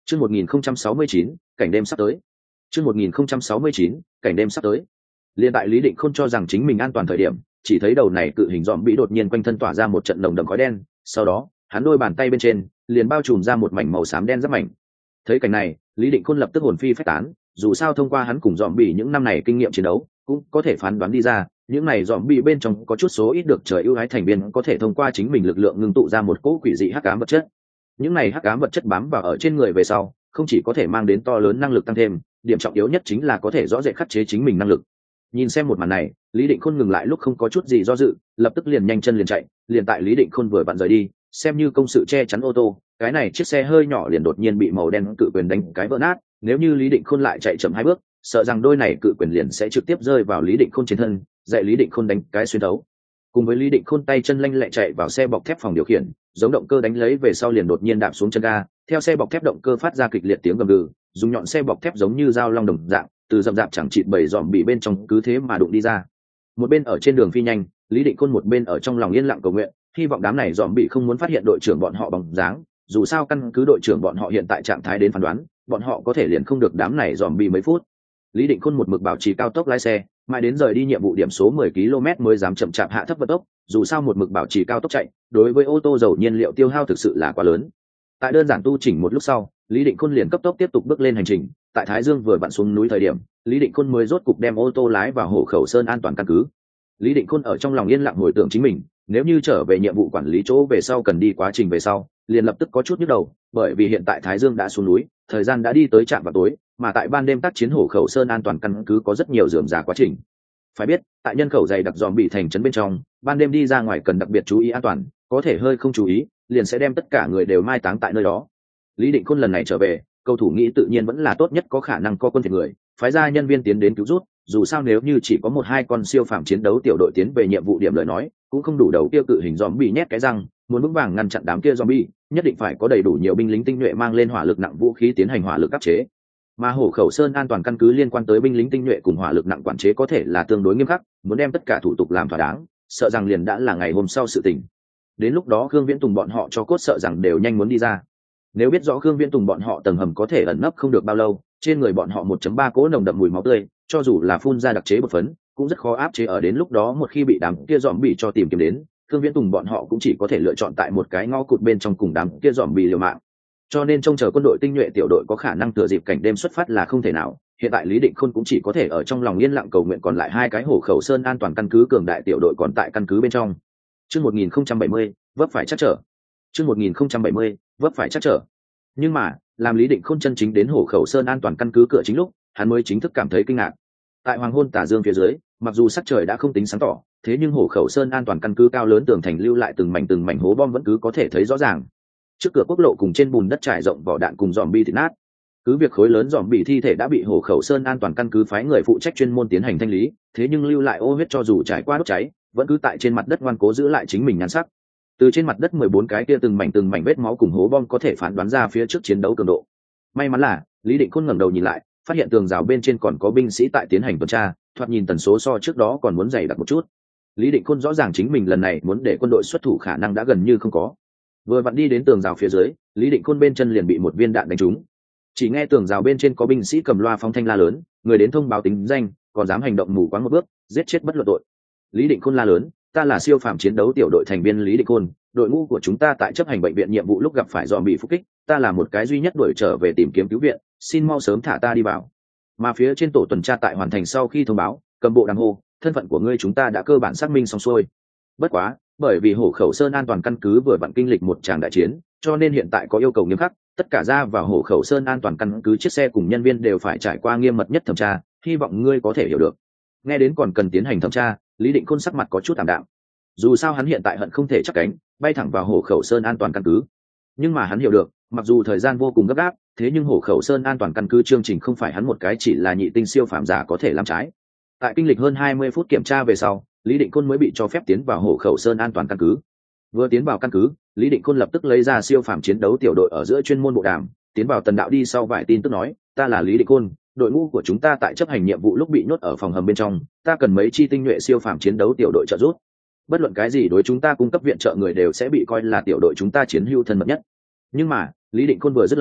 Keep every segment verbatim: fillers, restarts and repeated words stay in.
Chương một nghìn không trăm sáu mươi chín, cảnh đêm sắp tới. Chương một nghìn không trăm sáu mươi chín, cảnh đêm sắp tới. Liên tại Lý Định Khôn cho rằng chính mình an toàn thời điểm, chỉ thấy đầu này cự hình dòm bị đột nhiên quanh thân tỏa ra một trận nồng đậm khói đen, sau đó, hắn đôi bàn tay bên trên liền bao trùm ra một mảnh màu xám đen rất mảnh. Thấy cảnh này, Lý Định Khôn lập tức hồn phi phách tán, dù sao thông qua hắn cùng dòm bị những năm này kinh nghiệm chiến đấu, cũng có thể phán đoán đi ra, những này dòm bị bên trong có chút số ít được trời ưu ái thành viên có thể thông qua chính mình lực lượng ngưng tụ ra một cỗ quỷ dị hắc ám vật chất. Những này hắc ám vật chất bám vào ở trên người về sau, không chỉ có thể mang đến to lớn năng lực tăng thêm, điểm trọng yếu nhất chính là có thể rõ rệt khắc chế chính mình năng lực. Nhìn xem một màn này, Lý Định Khôn ngừng lại lúc không có chút gì do dự, lập tức liền nhanh chân liền chạy. Liền tại Lý Định Khôn vừa vặn rời đi, xem như công sự che chắn ô tô, cái này chiếc xe hơi nhỏ liền đột nhiên bị màu đen cự quyền đánh cái vỡ nát. Nếu như Lý Định Khôn lại chạy chậm hai bước, sợ rằng đôi này cự quyền liền sẽ trực tiếp rơi vào Lý Định Khôn trên thân, dạy Lý Định Khôn đánh cái xuyên thấu. Cùng với Lý Định Khôn tay chân lanh lẹ chạy vào xe bọc thép phòng điều khiển, giống động cơ đánh lấy về sau liền đột nhiên đạp xuống chân ga, theo xe bọc thép động cơ phát ra kịch liệt tiếng gầm gừ, dùng nhọn xe bọc thép giống như dao long đồng dạng, từ rậm rạp chẳng chịt bầy dòm bị bên trong cứ thế mà đụng đi ra. Một bên ở trên đường phi nhanh, Lý Định Khôn một bên ở trong lòng yên lặng cầu nguyện, hy vọng đám này dòm bị không muốn phát hiện đội trưởng bọn họ bóng dáng, dù sao căn cứ đội trưởng bọn họ hiện tại trạng thái đến phán đoán, bọn họ có thể liền không được đám này dòm bị mấy phút. Lý Định Khôn một mực bảo trì cao tốc lái xe, mãi đến rời đi nhiệm vụ điểm số mười ki lô mét mới dám chậm chạp hạ thấp vận tốc, dù sao một mực bảo trì cao tốc chạy, đối với ô tô dầu nhiên liệu tiêu hao thực sự là quá lớn. Tại đơn giản tu chỉnh một lúc sau, Lý Định Khôn liền cấp tốc tiếp tục bước lên hành trình. Tại Thái Dương vừa vặn xuống núi thời điểm, Lý Định Khôn mới rốt cục đem ô tô lái vào Hổ Khẩu Sơn an toàn căn cứ. Lý Định Khôn ở trong lòng yên lặng hồi tưởng chính mình, nếu như trở về nhiệm vụ quản lý chỗ về sau cần đi quá trình về sau, liền lập tức có chút nhức đầu, bởi vì hiện tại Thái Dương đã xuống núi, thời gian đã đi tới trạm vào tối, mà tại ban đêm tác chiến Hổ Khẩu Sơn an toàn căn cứ có rất nhiều rườm rà quá trình. Phải biết, tại nhân khẩu dày đặc dòm bị thành trấn bên trong, ban đêm đi ra ngoài cần đặc biệt chú ý an toàn, có thể hơi không chú ý, liền sẽ đem tất cả người đều mai táng tại nơi đó. Lý Định Khôn lần này trở về, cầu thủ nghĩ tự nhiên vẫn là tốt nhất có khả năng có quân thiệt người, phái ra nhân viên tiến đến cứu rút, dù sao nếu như chỉ có một hai con siêu phàm chiến đấu tiểu đội tiến về nhiệm vụ điểm lời nói, cũng không đủ đầu kia cự hình zombie nhét cái răng, muốn vững vàng ngăn chặn đám kia zombie, nhất định phải có đầy đủ nhiều binh lính tinh nhuệ mang lên hỏa lực nặng vũ khí tiến hành hỏa lực áp chế. Mà Hổ Khẩu Sơn an toàn căn cứ liên quan tới binh lính tinh nhuệ cùng hỏa lực nặng quản chế có thể là tương đối nghiêm khắc, muốn đem tất cả thủ tục làm thỏa đáng, sợ rằng liền đã là ngày hôm sau sự tình. Đến lúc đó Khương Viễn Tùng bọn họ cho cốt sợ rằng đều nhanh muốn đi ra. Nếu biết rõ Khương Viễn Tùng bọn họ tầng hầm có thể ẩn nấp không được bao lâu, trên người bọn họ một chấm ba cỗ nồng đậm mùi máu tươi, cho dù là phun ra đặc chế bột phấn, cũng rất khó áp chế ở đến lúc đó một khi bị đám kia dòm bị cho tìm kiếm đến, Khương Viễn Tùng bọn họ cũng chỉ có thể lựa chọn tại một cái ngõ cụt bên trong cùng đám kia dòm bị liều mạng. Cho nên trông chờ quân đội tinh nhuệ tiểu đội có khả năng thừa dịp cảnh đêm xuất phát là không thể nào. Hiện tại Lý Định Khôn cũng chỉ có thể ở trong lòng yên lặng cầu nguyện còn lại hai cái Hổ Khẩu Sơn an toàn căn cứ cường đại tiểu đội còn tại căn cứ bên trong. Chương một nghìn không trăm bảy mươi, vấp phải chắc trở. Chương một nghìn không trăm bảy mươi, vấp phải chắc trở. Nhưng mà, làm Lý Định Khôn chân chính đến Hổ Khẩu Sơn an toàn căn cứ cửa chính lúc, hắn mới chính thức cảm thấy kinh ngạc. Tại hoàng hôn tà dương phía dưới, mặc dù sắc trời đã không tính sáng tỏ, thế nhưng Hổ Khẩu Sơn an toàn căn cứ cao lớn tường thành lưu lại từng mảnh từng mảnh hố bom vẫn cứ có thể thấy rõ ràng. Trước cửa quốc lộ cùng trên bùn đất trải rộng vỏ đạn cùng dòm bi thịt nát. Cứ việc khối lớn dòm bị thi thể đã bị Hổ Khẩu Sơn an toàn căn cứ phái người phụ trách chuyên môn tiến hành thanh lý, thế nhưng lưu lại ô huyết cho dù trải qua đốt cháy, vẫn cứ tại trên mặt đất ngoan cố giữ lại chính mình nhan sắc. Từ trên mặt đất mười bốn cái kia từng mảnh từng mảnh vết máu cùng hố bom có thể phán đoán ra phía trước chiến đấu cường độ. May mắn là Lý Định Khôn ngẩng đầu nhìn lại, phát hiện tường rào bên trên còn có binh sĩ tại tiến hành tuần tra, thoạt nhìn tần số so trước đó còn muốn dày đặc một chút. Lý Định Khôn rõ ràng chính mình lần này muốn để quân đội xuất thủ khả năng đã gần như không có. Vừa vặn đi đến tường rào phía dưới, Lý Định Khôn bên chân liền bị một viên đạn đánh trúng. Chỉ nghe tường rào bên trên có binh sĩ cầm loa phóng thanh la lớn, người đến thông báo tính danh, còn dám hành động mù quáng một bước, giết chết bất luận tội. Lý Định Khôn la lớn, ta là siêu phàm chiến đấu tiểu đội thành viên Lý Định Khôn, đội ngũ của chúng ta tại chấp hành bệnh viện nhiệm vụ lúc gặp phải dòm bị phục kích, ta là một cái duy nhất đuổi trở về tìm kiếm cứu viện, xin mau sớm thả ta đi vào. Mà phía trên tổ tuần tra tại hoàn thành sau khi thông báo, cầm bộ đàm hô, thân phận của ngươi chúng ta đã cơ bản xác minh xong xuôi. Bất quá, bởi vì Hổ Khẩu Sơn an toàn căn cứ vừa vặn kinh lịch một tràng đại chiến, cho nên hiện tại có yêu cầu nghiêm khắc, tất cả ra vào Hổ Khẩu Sơn an toàn căn cứ chiếc xe cùng nhân viên đều phải trải qua nghiêm mật nhất thẩm tra, hy vọng ngươi có thể hiểu được. Nghe đến còn cần tiến hành thẩm tra, Lý Định Khôn sắc mặt có chút tạm đạm. Dù sao hắn hiện tại hận không thể chắc cánh bay thẳng vào Hổ Khẩu Sơn an toàn căn cứ, nhưng mà hắn hiểu được, mặc dù thời gian vô cùng gấp gáp, thế nhưng Hổ Khẩu Sơn an toàn căn cứ chương trình không phải hắn một cái chỉ là nhị tinh siêu phàm giả có thể làm trái. Tại kinh lịch hơn hai mươi phút kiểm tra về sau, Lý Định Khôn mới bị cho phép tiến vào Hổ Khẩu Sơn an toàn căn cứ. Vừa tiến vào căn cứ, Lý Định Khôn lập tức lấy ra siêu phàm chiến đấu tiểu đội ở giữa chuyên môn bộ đàm, tiến vào tần đạo đi sau vài tin tức nói, ta là Lý Định Khôn, đội ngũ của chúng ta tại chấp hành nhiệm vụ lúc bị nhốt ở phòng hầm bên trong, ta cần mấy chi tinh nhuệ siêu phàm chiến đấu tiểu đội trợ giúp. Bất luận cái gì đối chúng ta cung cấp viện trợ người đều sẽ bị coi là tiểu đội chúng ta chiến hữu thân mật nhất. Nhưng mà, Lý Định Khôn vừa dứt lời,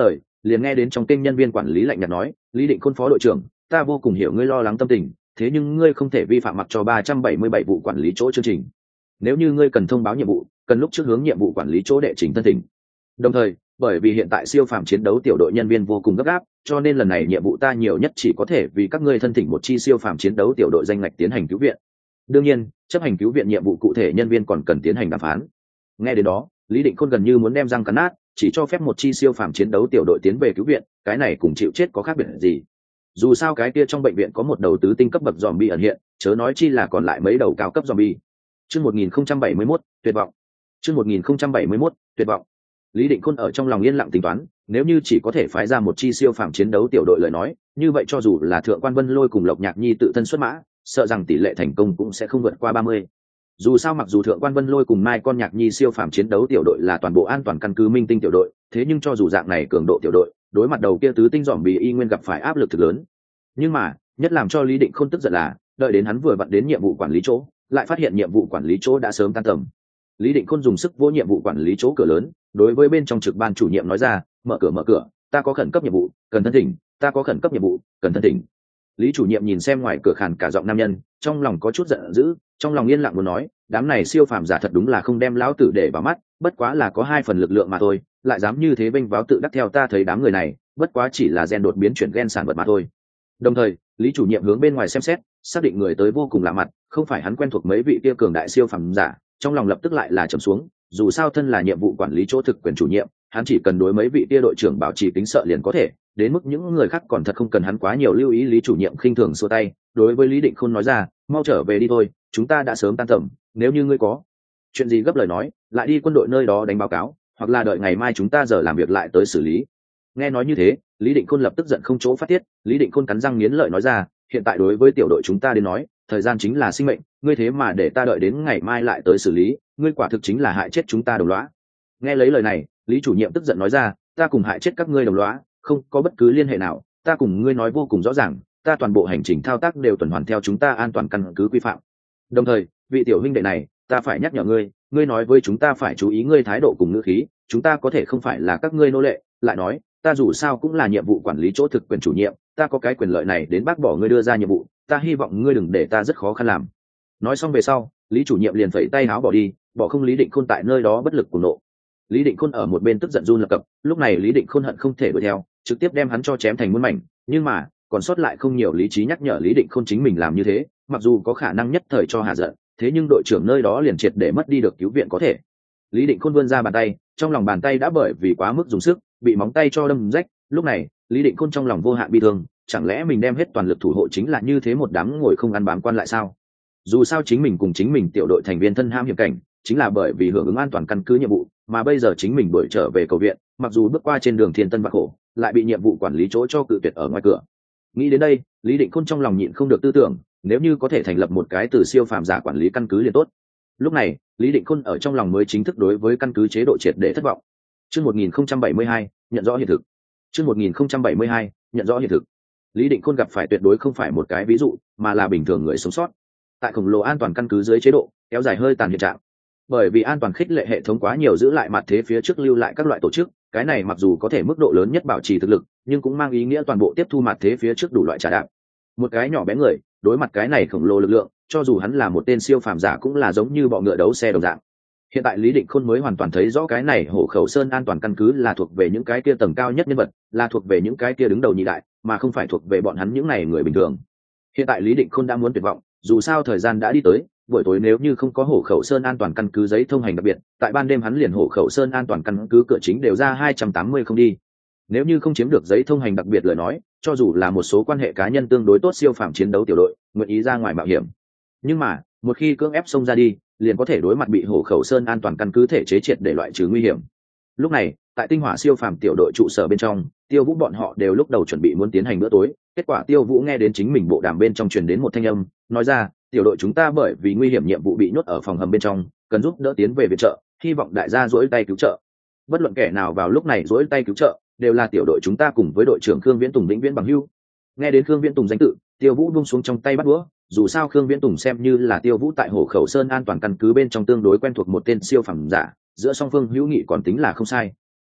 liền nghe đến trong kênh nhân viên quản lý lạnh nhạt nói, Lý Định Khôn phó đội trưởng, ta vô cùng hiểu ngươi lo lắng tâm tình, thế nhưng ngươi không thể vi phạm mặc cho ba trăm bảy mươi bảy vụ quản lý chỗ chương trình. Nếu như ngươi cần thông báo nhiệm vụ, cần lúc trước hướng nhiệm vụ quản lý chỗ đệ trình thân thỉnh. Đồng thời, bởi vì hiện tại siêu phàm chiến đấu tiểu đội nhân viên vô cùng gấp gáp, cho nên lần này nhiệm vụ ta nhiều nhất chỉ có thể vì các ngươi thân thỉnh một chi siêu phàm chiến đấu tiểu đội danh ngạch tiến hành cứu viện. Đương nhiên, chấp hành cứu viện nhiệm vụ cụ thể nhân viên còn cần tiến hành đàm phán. Nghe đến đó, Lý Định Khôn gần như muốn đem răng cắn nát, chỉ cho phép một chi siêu phàm chiến đấu tiểu đội tiến về cứu viện, cái này cùng chịu chết có khác biệt gì? Dù sao cái kia trong bệnh viện có một đầu tứ tinh cấp bậc zombie ẩn hiện, chớ nói chi là còn lại mấy đầu cao cấp zombie. Chương một nghìn không trăm bảy mươi mốt, tuyệt vọng. Chương một nghìn không trăm bảy mươi mốt, tuyệt vọng. Lý Định Khôn ở trong lòng yên lặng tính toán, nếu như chỉ có thể phái ra một chi siêu phàm chiến đấu tiểu đội lời nói, như vậy cho dù là Thượng quan Vân Lôi cùng Lộc Nhạc Nhi tự thân xuất mã, sợ rằng tỷ lệ thành công cũng sẽ không vượt qua ba mươi. Dù sao mặc dù Thượng quan Vân Lôi cùng Mai Con Nhạc Nhi siêu phàm chiến đấu tiểu đội là toàn bộ an toàn căn cứ minh tinh tiểu đội, thế nhưng cho dù dạng này cường độ tiểu đội, đối mặt đầu kia tứ tinh zombie y nguyên gặp phải áp lực thực lớn. Nhưng mà, nhất làm cho Lý Định Khôn tức giận là, đợi đến hắn vừa vặn đến nhiệm vụ quản lý chỗ, lại phát hiện nhiệm vụ quản lý chỗ đã sớm tan tầm. Lý Định Khôn dùng sức vỗ nhiệm vụ quản lý chỗ cửa lớn, đối với bên trong trực ban chủ nhiệm nói ra, mở cửa mở cửa, ta có khẩn cấp nhiệm vụ, cần thân thỉnh, ta có khẩn cấp nhiệm vụ, cần thân thỉnh. Lý chủ nhiệm nhìn xem ngoài cửa khàn cả giọng nam nhân, trong lòng có chút giận dữ, trong lòng yên lặng muốn nói, đám này siêu phàm giả thật đúng là không đem lão tử để vào mắt, bất quá là có hai phần lực lượng mà thôi, lại dám như thế vênh váo tự đắc theo ta thấy đám người này, bất quá chỉ là gen đột biến chuyển gen sản vật mà thôi. Đồng thời, Lý chủ nhiệm hướng bên ngoài xem xét, xác định người tới vô cùng lạ mặt, không phải hắn quen thuộc mấy vị kia cường đại siêu phàm giả, trong lòng lập tức lại là trầm xuống, dù sao thân là nhiệm vụ quản lý chỗ thực quyền chủ nhiệm, hắn chỉ cần đối mấy vị kia đội trưởng bảo trì tính sợ liền có thể, đến mức những người khác còn thật không cần hắn quá nhiều lưu ý. Lý chủ nhiệm khinh thường xua tay, đối với Lý Định Khôn nói ra, mau trở về đi thôi, chúng ta đã sớm tan tầm, nếu như ngươi có chuyện gì gấp lời nói, lại đi quân đội nơi đó đánh báo cáo, hoặc là đợi ngày mai chúng ta giờ làm việc lại tới xử lý. Nghe nói như thế, Lý Định Khôn lập tức giận không chỗ phát tiết. Lý Định Khôn cắn răng nghiến lợi nói ra, hiện tại đối với tiểu đội chúng ta đến nói, thời gian chính là sinh mệnh, ngươi thế mà để ta đợi đến ngày mai lại tới xử lý, ngươi quả thực chính là hại chết chúng ta đồng lõa. Nghe lấy lời này, Lý chủ nhiệm tức giận nói ra, ta cùng hại chết các ngươi đồng lõa không có bất cứ liên hệ nào, ta cùng ngươi nói vô cùng rõ ràng, ta toàn bộ hành trình thao tác đều tuần hoàn theo chúng ta an toàn căn cứ quy phạm. Đồng thời, vị tiểu huynh đệ này, ta phải nhắc nhở ngươi, ngươi nói với chúng ta phải chú ý ngươi thái độ cùng ngữ khí, chúng ta có thể không phải là các ngươi nô lệ, lại nói, ta dù sao cũng là nhiệm vụ quản lý chỗ thực quyền chủ nhiệm, ta có cái quyền lợi này đến bác bỏ ngươi đưa ra nhiệm vụ, ta hy vọng ngươi đừng để ta rất khó khăn làm. Nói xong về sau, Lý chủ nhiệm liền phẩy tay áo bỏ đi, bỏ không Lý Định Khôn tại nơi đó bất lực cuồng nộ. Lý Định Khôn ở một bên tức giận run lập cập, lúc này Lý Định Khôn hận không thể đuổi theo, trực tiếp đem hắn cho chém thành muôn mảnh, nhưng mà, còn sót lại không nhiều lý trí nhắc nhở Lý Định Khôn chính mình làm như thế, mặc dù có khả năng nhất thời cho hạ giận, thế nhưng đội trưởng nơi đó liền triệt để mất đi được cứu viện có thể. Lý Định Khôn vươn ra bàn tay, trong lòng bàn tay đã bởi vì quá mức dùng sức, bị móng tay cho đâm rách, lúc này, Lý Định Khôn trong lòng vô hạn bi thương, chẳng lẽ mình đem hết toàn lực thủ hộ chính là như thế một đám ngồi không ăn bám quan lại sao? Dù sao chính mình cùng chính mình tiểu đội thành viên thân ham hiểm cảnh, chính là bởi vì hưởng ứng an toàn căn cứ nhiệm vụ, mà bây giờ chính mình đuổi trở về cầu viện, mặc dù bước qua trên đường thiên tân vạn khổ, lại bị nhiệm vụ quản lý chỗ cho cự tuyệt ở ngoài cửa. Nghĩ đến đây, Lý Định Khôn trong lòng nhịn không được tư tưởng, nếu như có thể thành lập một cái từ siêu phàm giả quản lý căn cứ liền tốt. Lúc này, Lý Định Khôn ở trong lòng mới chính thức đối với căn cứ chế độ triệt để thất vọng. Chương một nghìn không trăm bảy mươi hai, nhận rõ hiện thực. Chương một nghìn không trăm bảy mươi hai, nhận rõ hiện thực. Lý Định Khôn gặp phải tuyệt đối không phải một cái ví dụ, mà là bình thường người sống sót. Tại khổng lồ an toàn căn cứ dưới chế độ, kéo dài hơi tàn hiện trạng. Bởi vì an toàn khích lệ hệ thống quá nhiều giữ lại mặt thế phía trước lưu lại các loại tổ chức, cái này mặc dù có thể mức độ lớn nhất bảo trì thực lực, nhưng cũng mang ý nghĩa toàn bộ tiếp thu mặt thế phía trước đủ loại trả đạp. Một cái nhỏ bé người, đối mặt cái này khổng lồ lực lượng, cho dù hắn là một tên siêu phàm giả cũng là giống như bọ ngựa đấu xe đồng dạng. Hiện tại Lý Định Khôn mới hoàn toàn thấy rõ cái này Hổ Khẩu Sơn an toàn căn cứ là thuộc về những cái kia tầng cao nhất nhân vật, là thuộc về những cái kia đứng đầu nhị đại, mà không phải thuộc về bọn hắn những này người bình thường. Hiện tại Lý Định Khôn đã muốn tuyệt vọng, dù sao thời gian đã đi tới, buổi tối nếu như không có Hổ Khẩu Sơn an toàn căn cứ giấy thông hành đặc biệt, tại ban đêm hắn liền Hổ Khẩu Sơn an toàn căn cứ cửa chính đều ra hai trăm tám mươi không đi. Nếu như không chiếm được giấy thông hành đặc biệt lời nói, cho dù là một số quan hệ cá nhân tương đối tốt siêu phàm chiến đấu tiểu đội, nguyện ý ra ngoài mạo hiểm. Nhưng mà, một khi cưỡng ép xông ra đi, liền có thể đối mặt bị Hổ Khẩu Sơn an toàn căn cứ thể chế triệt để loại trừ nguy hiểm. Lúc này, tại Tinh Hỏa siêu phàm tiểu đội trụ sở bên trong, Tiêu Vũ bọn họ đều lúc đầu chuẩn bị muốn tiến hành bữa tối, kết quả Tiêu Vũ nghe đến chính mình bộ đàm bên trong truyền đến một thanh âm, nói ra, tiểu đội chúng ta bởi vì nguy hiểm nhiệm vụ bị nhốt ở phòng hầm bên trong, cần giúp đỡ tiến về viện trợ, hy vọng đại gia duỗi tay cứu trợ. Bất luận kẻ nào vào lúc này duỗi tay cứu trợ, đều là tiểu đội chúng ta cùng với đội trưởng Khương Viễn Tùng vĩnh viễn bằng hữu. Nghe đến Khương Viễn Tùng danh tự, Tiêu Vũ buông xuống trong tay bắt đũa, dù sao Khương Viễn Tùng xem như là Tiêu Vũ tại Hổ Khẩu Sơn an toàn căn cứ bên trong tương đối quen thuộc một tên siêu phẩm giả, giữa song phương hữu nghị còn tính là không sai.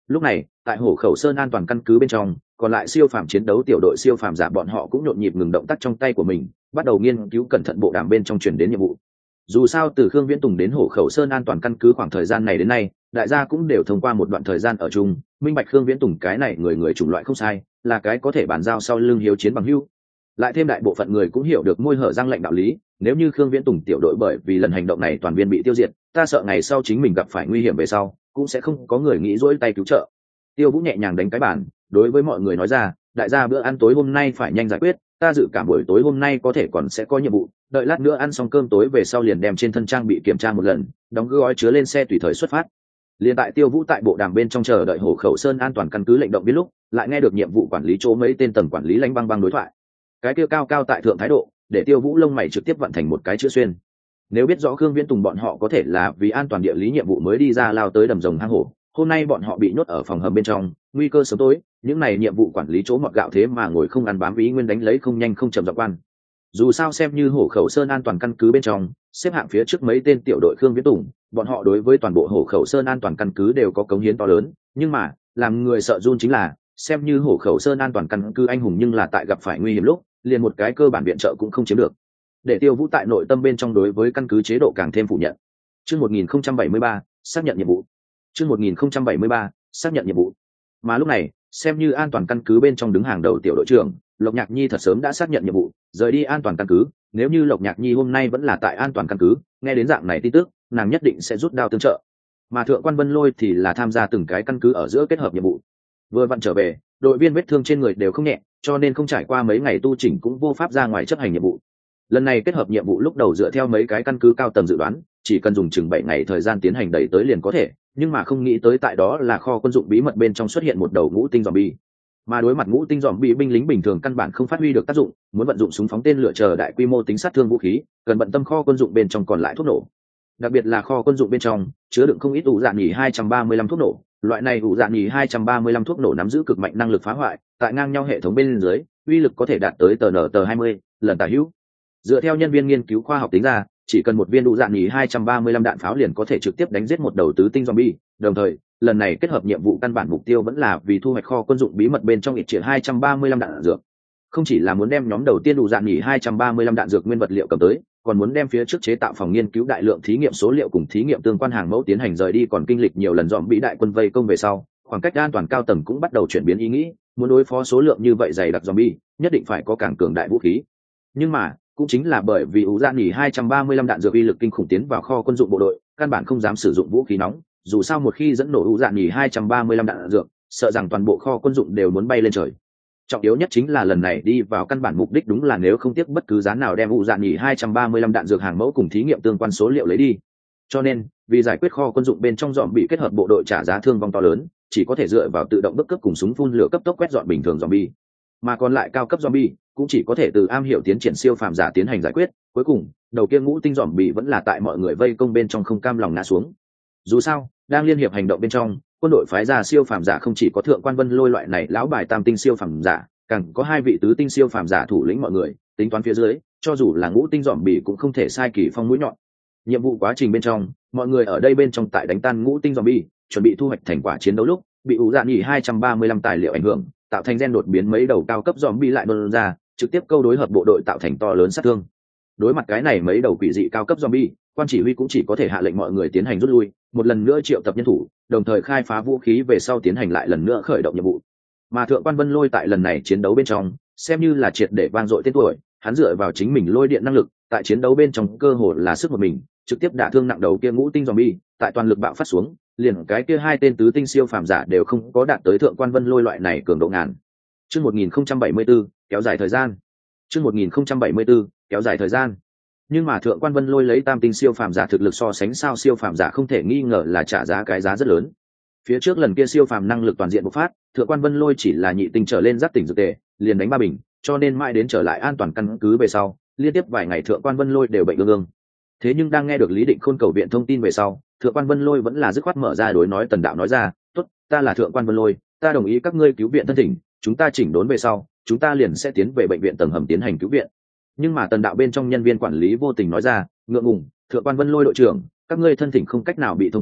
Lúc này tại Hổ Khẩu Sơn an toàn căn cứ bên trong, còn lại siêu phàm chiến đấu tiểu đội siêu phàm giả bọn họ cũng nhộn nhịp ngừng động tác trong tay của mình, bắt đầu nghiên cứu cẩn thận bộ đàm bên trong truyền đến nhiệm vụ. Dù sao từ Khương Viễn Tùng đến Hổ Khẩu Sơn an toàn căn cứ khoảng thời gian này đến nay, đại gia cũng đều thông qua một đoạn thời gian ở chung, minh bạch Khương Viễn Tùng cái này người người chủng loại không sai, là cái có thể bàn giao sau lưng hiếu chiến bằng hữu. Lại thêm đại bộ phận người cũng hiểu được môi hở răng lệnh đạo lý, nếu như Khương Viễn Tùng tiểu đội bởi vì lần hành động này toàn viên bị tiêu diệt, ta sợ ngày sau chính mình gặp phải nguy hiểm về sau, cũng sẽ không có người nghĩ dỗi tay cứu trợ. Tiêu Vũ nhẹ nhàng đánh cái bàn, đối với mọi người nói ra, đại gia bữa ăn tối hôm nay phải nhanh giải quyết, ta dự cảm buổi tối hôm nay có thể còn sẽ có nhiệm vụ, đợi lát nữa ăn xong cơm tối về sau liền đem trên thân trang bị kiểm tra một lần, đóng gói chứa lên xe tùy thời xuất phát. Liên tại Tiêu Vũ tại bộ đàm bên trong chờ đợi Hổ Khẩu Sơn an toàn căn cứ lệnh động biết lúc, lại nghe được nhiệm vụ quản lý chỗ mấy tên tầng quản lý lánh băng băng đối thoại. Cái kia cao cao tại thượng thái độ, để Tiêu Vũ lông mày trực tiếp vận thành một cái chữ xuyên. Nếu biết rõ Khương Viễn Tùng bọn họ có thể là vì an toàn địa lý nhiệm vụ mới đi ra lao tới đầm rồng hang hổ, hôm nay bọn họ bị nhốt ở phòng hầm bên trong, nguy cơ sớm tối, những này nhiệm vụ quản lý chỗ mọt gạo thế mà ngồi không ăn bám ý nguyên đánh lấy không nhanh không chậm dọc quan. Dù sao xem như Hổ Khẩu Sơn an toàn căn cứ bên trong, xếp hạng phía trước mấy tên tiểu đội Khương Viễn Tùng, bọn họ đối với toàn bộ Hổ Khẩu Sơn an toàn căn cứ đều có cống hiến to lớn, nhưng mà, làm người sợ run chính là, xem như Hổ Khẩu Sơn an toàn căn cứ anh hùng nhưng là tại gặp phải nguy hiểm lúc, liền một cái cơ bản viện trợ cũng không chiếm được. Để Tiêu Vũ tại nội tâm bên trong đối với căn cứ chế độ càng thêm phủ nhận. Chương một nghìn không trăm bảy mươi ba, xác nhận nhiệm vụ. Chương một nghìn không trăm bảy mươi ba, xác nhận nhiệm vụ. Mà lúc này, xem như an toàn căn cứ bên trong đứng hàng đầu tiểu đội trưởng, Lộc Nhạc Nhi thật sớm đã xác nhận nhiệm vụ, rời đi an toàn căn cứ. Nếu như Lộc Nhạc Nhi hôm nay vẫn là tại an toàn căn cứ, nghe đến dạng này tin tức, nàng nhất định sẽ rút đao tương trợ. Mà Thượng quan Vân Lôi thì là tham gia từng cái căn cứ ở giữa kết hợp nhiệm vụ. Vừa vặn trở về, đội viên vết thương trên người đều không nhẹ, cho nên không trải qua mấy ngày tu chỉnh cũng vô pháp ra ngoài chấp hành nhiệm vụ. Lần này kết hợp nhiệm vụ lúc đầu dựa theo mấy cái căn cứ cao tầng dự đoán, chỉ cần dùng chừng bảy ngày thời gian tiến hành đẩy tới liền có thể, nhưng mà không nghĩ tới tại đó là kho quân dụng bí mật bên trong xuất hiện một đầu ngũ tinh zombie. Mà đối mặt ngũ tinh zombie, binh lính bình thường căn bản không phát huy được tác dụng, muốn vận dụng súng phóng tên lửa chờ đại quy mô tính sát thương vũ khí, cần bận tâm kho quân dụng bên trong còn lại thuốc nổ. Đặc biệt là kho quân dụng bên trong chứa đựng không ít ủ dạn nhì hai trăm ba mươi lăm thuốc nổ, loại này ủ dạn nhì hai trăm ba mươi lăm thuốc nổ nắm giữ cực mạnh năng lực phá hoại, tại ngang nhau hệ thống bên dưới, uy lực có thể đạt tới tờ nở tờ hai mươi lần tả hữu. Dựa theo nhân viên nghiên cứu khoa học tính ra, chỉ cần một viên ủ dạn nhì hai trăm ba mươi lăm đạn pháo liền có thể trực tiếp đánh giết một đầu tứ tinh zombie. Đồng thời, lần này kết hợp nhiệm vụ căn bản mục tiêu vẫn là vì thu hoạch kho quân dụng bí mật bên trong ít triệu hai trăm ba mươi lăm đạn dược. Không chỉ là muốn đem nhóm đầu tiên ủ dạn nhì hai trăm ba mươi lăm đạn dược nguyên vật liệu cầm tới, còn muốn đem phía trước chế tạo phòng nghiên cứu đại lượng thí nghiệm số liệu cùng thí nghiệm tương quan hàng mẫu tiến hành rời đi, còn kinh lịch nhiều lần dòm bị đại quân vây công về sau, khoảng cách an toàn cao tầng cũng bắt đầu chuyển biến ý nghĩ, muốn đối phó số lượng như vậy dày đặc zombie, nhất định phải có càng cường đại vũ khí. Nhưng mà, cũng chính là bởi vì ủ dạn nhì hai trăm ba mươi lăm đạn dược uy lực kinh khủng tiến vào kho quân dụng bộ đội, căn bản không dám sử dụng vũ khí nóng, dù sao một khi dẫn nổ ủ dạn nhì hai trăm ba mươi lăm đạn dược, sợ rằng toàn bộ kho quân dụng đều muốn bay lên trời. Trọng yếu nhất chính là lần này đi vào căn bản mục đích đúng là nếu không tiếc bất cứ giá nào đem ủ dạn nhì hai trăm ba mươi lăm đạn dược hàng mẫu cùng thí nghiệm tương quan số liệu lấy đi. Cho nên, vì giải quyết kho quân dụng bên trong dòm bị kết hợp bộ đội trả giá thương vong to lớn, chỉ có thể dựa vào tự động bức cấp cùng súng phun lửa cấp tốc quét dọn bình thường zombie. Mà còn lại cao cấp zombie cũng chỉ có thể từ am hiểu tiến triển siêu phàm giả tiến hành giải quyết, cuối cùng, đầu kia ngũ tinh zombie vẫn là tại mọi người vây công bên trong không cam lòng ngã xuống. Dù sao, đang liên hiệp hành động bên trong, quân đội phái ra siêu phàm giả không chỉ có Thượng quan Vân Lôi loại này lão bài tam tinh siêu phàm giả, càng có hai vị tứ tinh siêu phàm giả thủ lĩnh mọi người, tính toán phía dưới, cho dù là ngũ tinh zombie cũng không thể sai kỳ phong mũi nhọn. Nhiệm vụ quá trình bên trong, mọi người ở đây bên trong tại đánh tan ngũ tinh zombie, chuẩn bị thu hoạch thành quả chiến đấu lúc, bị ủ dạn nhì hai trăm ba mươi lăm tài liệu ảnh hưởng, tạo thành gen đột biến mấy đầu cao cấp zombie lại đôn ra, trực tiếp câu đối hợp bộ đội tạo thành to lớn sát thương. Đối mặt cái này mấy đầu quỷ dị cao cấp zombie, quan chỉ huy cũng chỉ có thể hạ lệnh mọi người tiến hành rút lui, một lần nữa triệu tập nhân thủ, đồng thời khai phá vũ khí về sau tiến hành lại lần nữa khởi động nhiệm vụ. Mà Thượng quan Vân Lôi tại lần này chiến đấu bên trong, xem như là triệt để vang dội tên tuổi, hắn dựa vào chính mình lôi điện năng lực, tại chiến đấu bên trong cơ hồ là sức một mình, trực tiếp đả thương nặng đầu kia ngũ tinh zombie, tại toàn lực bạo phát xuống, liền cái kia hai tên tứ tinh siêu phàm giả đều không có đạt tới Thượng quan Vân Lôi loại này cường độ ngàn. Chương một nghìn không trăm bảy mươi tư, kéo dài thời gian. Chương một nghìn không trăm bảy mươi tư, kéo dài thời gian. Nhưng mà Thượng quan Vân Lôi lấy tam tinh siêu phàm giả thực lực so sánh sao siêu phàm giả không thể nghi ngờ là trả giá cái giá rất lớn. Phía trước lần kia siêu phàm năng lực toàn diện bộc phát, Thượng quan Vân Lôi chỉ là nhị tinh trở lên giáp tỉnh dược tề, liền đánh ba bình, cho nên mãi đến trở lại an toàn căn cứ về sau, liên tiếp vài ngày Thượng quan Vân Lôi đều bệnh ương ương. Thế nhưng đang nghe được Lý Định Khôn cầu viện thông tin về sau, Thượng quan Vân Lôi vẫn là dứt khoát mở ra đối nói Tần Đạo nói ra, "Tốt, ta là Thượng quan Vân Lôi, ta đồng ý các ngươi cứu viện thân thỉnh, chúng ta chỉnh đốn về sau, chúng ta liền sẽ tiến về bệnh viện tầng hầm tiến hành cứu viện." Nhưng mà Tần Đạo bên trong nhân viên quản lý vô tình nói ra, "Ngượng ngùng, Thượng quan Vân Lôi đội trưởng, các ngươi thân thỉnh không cách nào bị thông qua,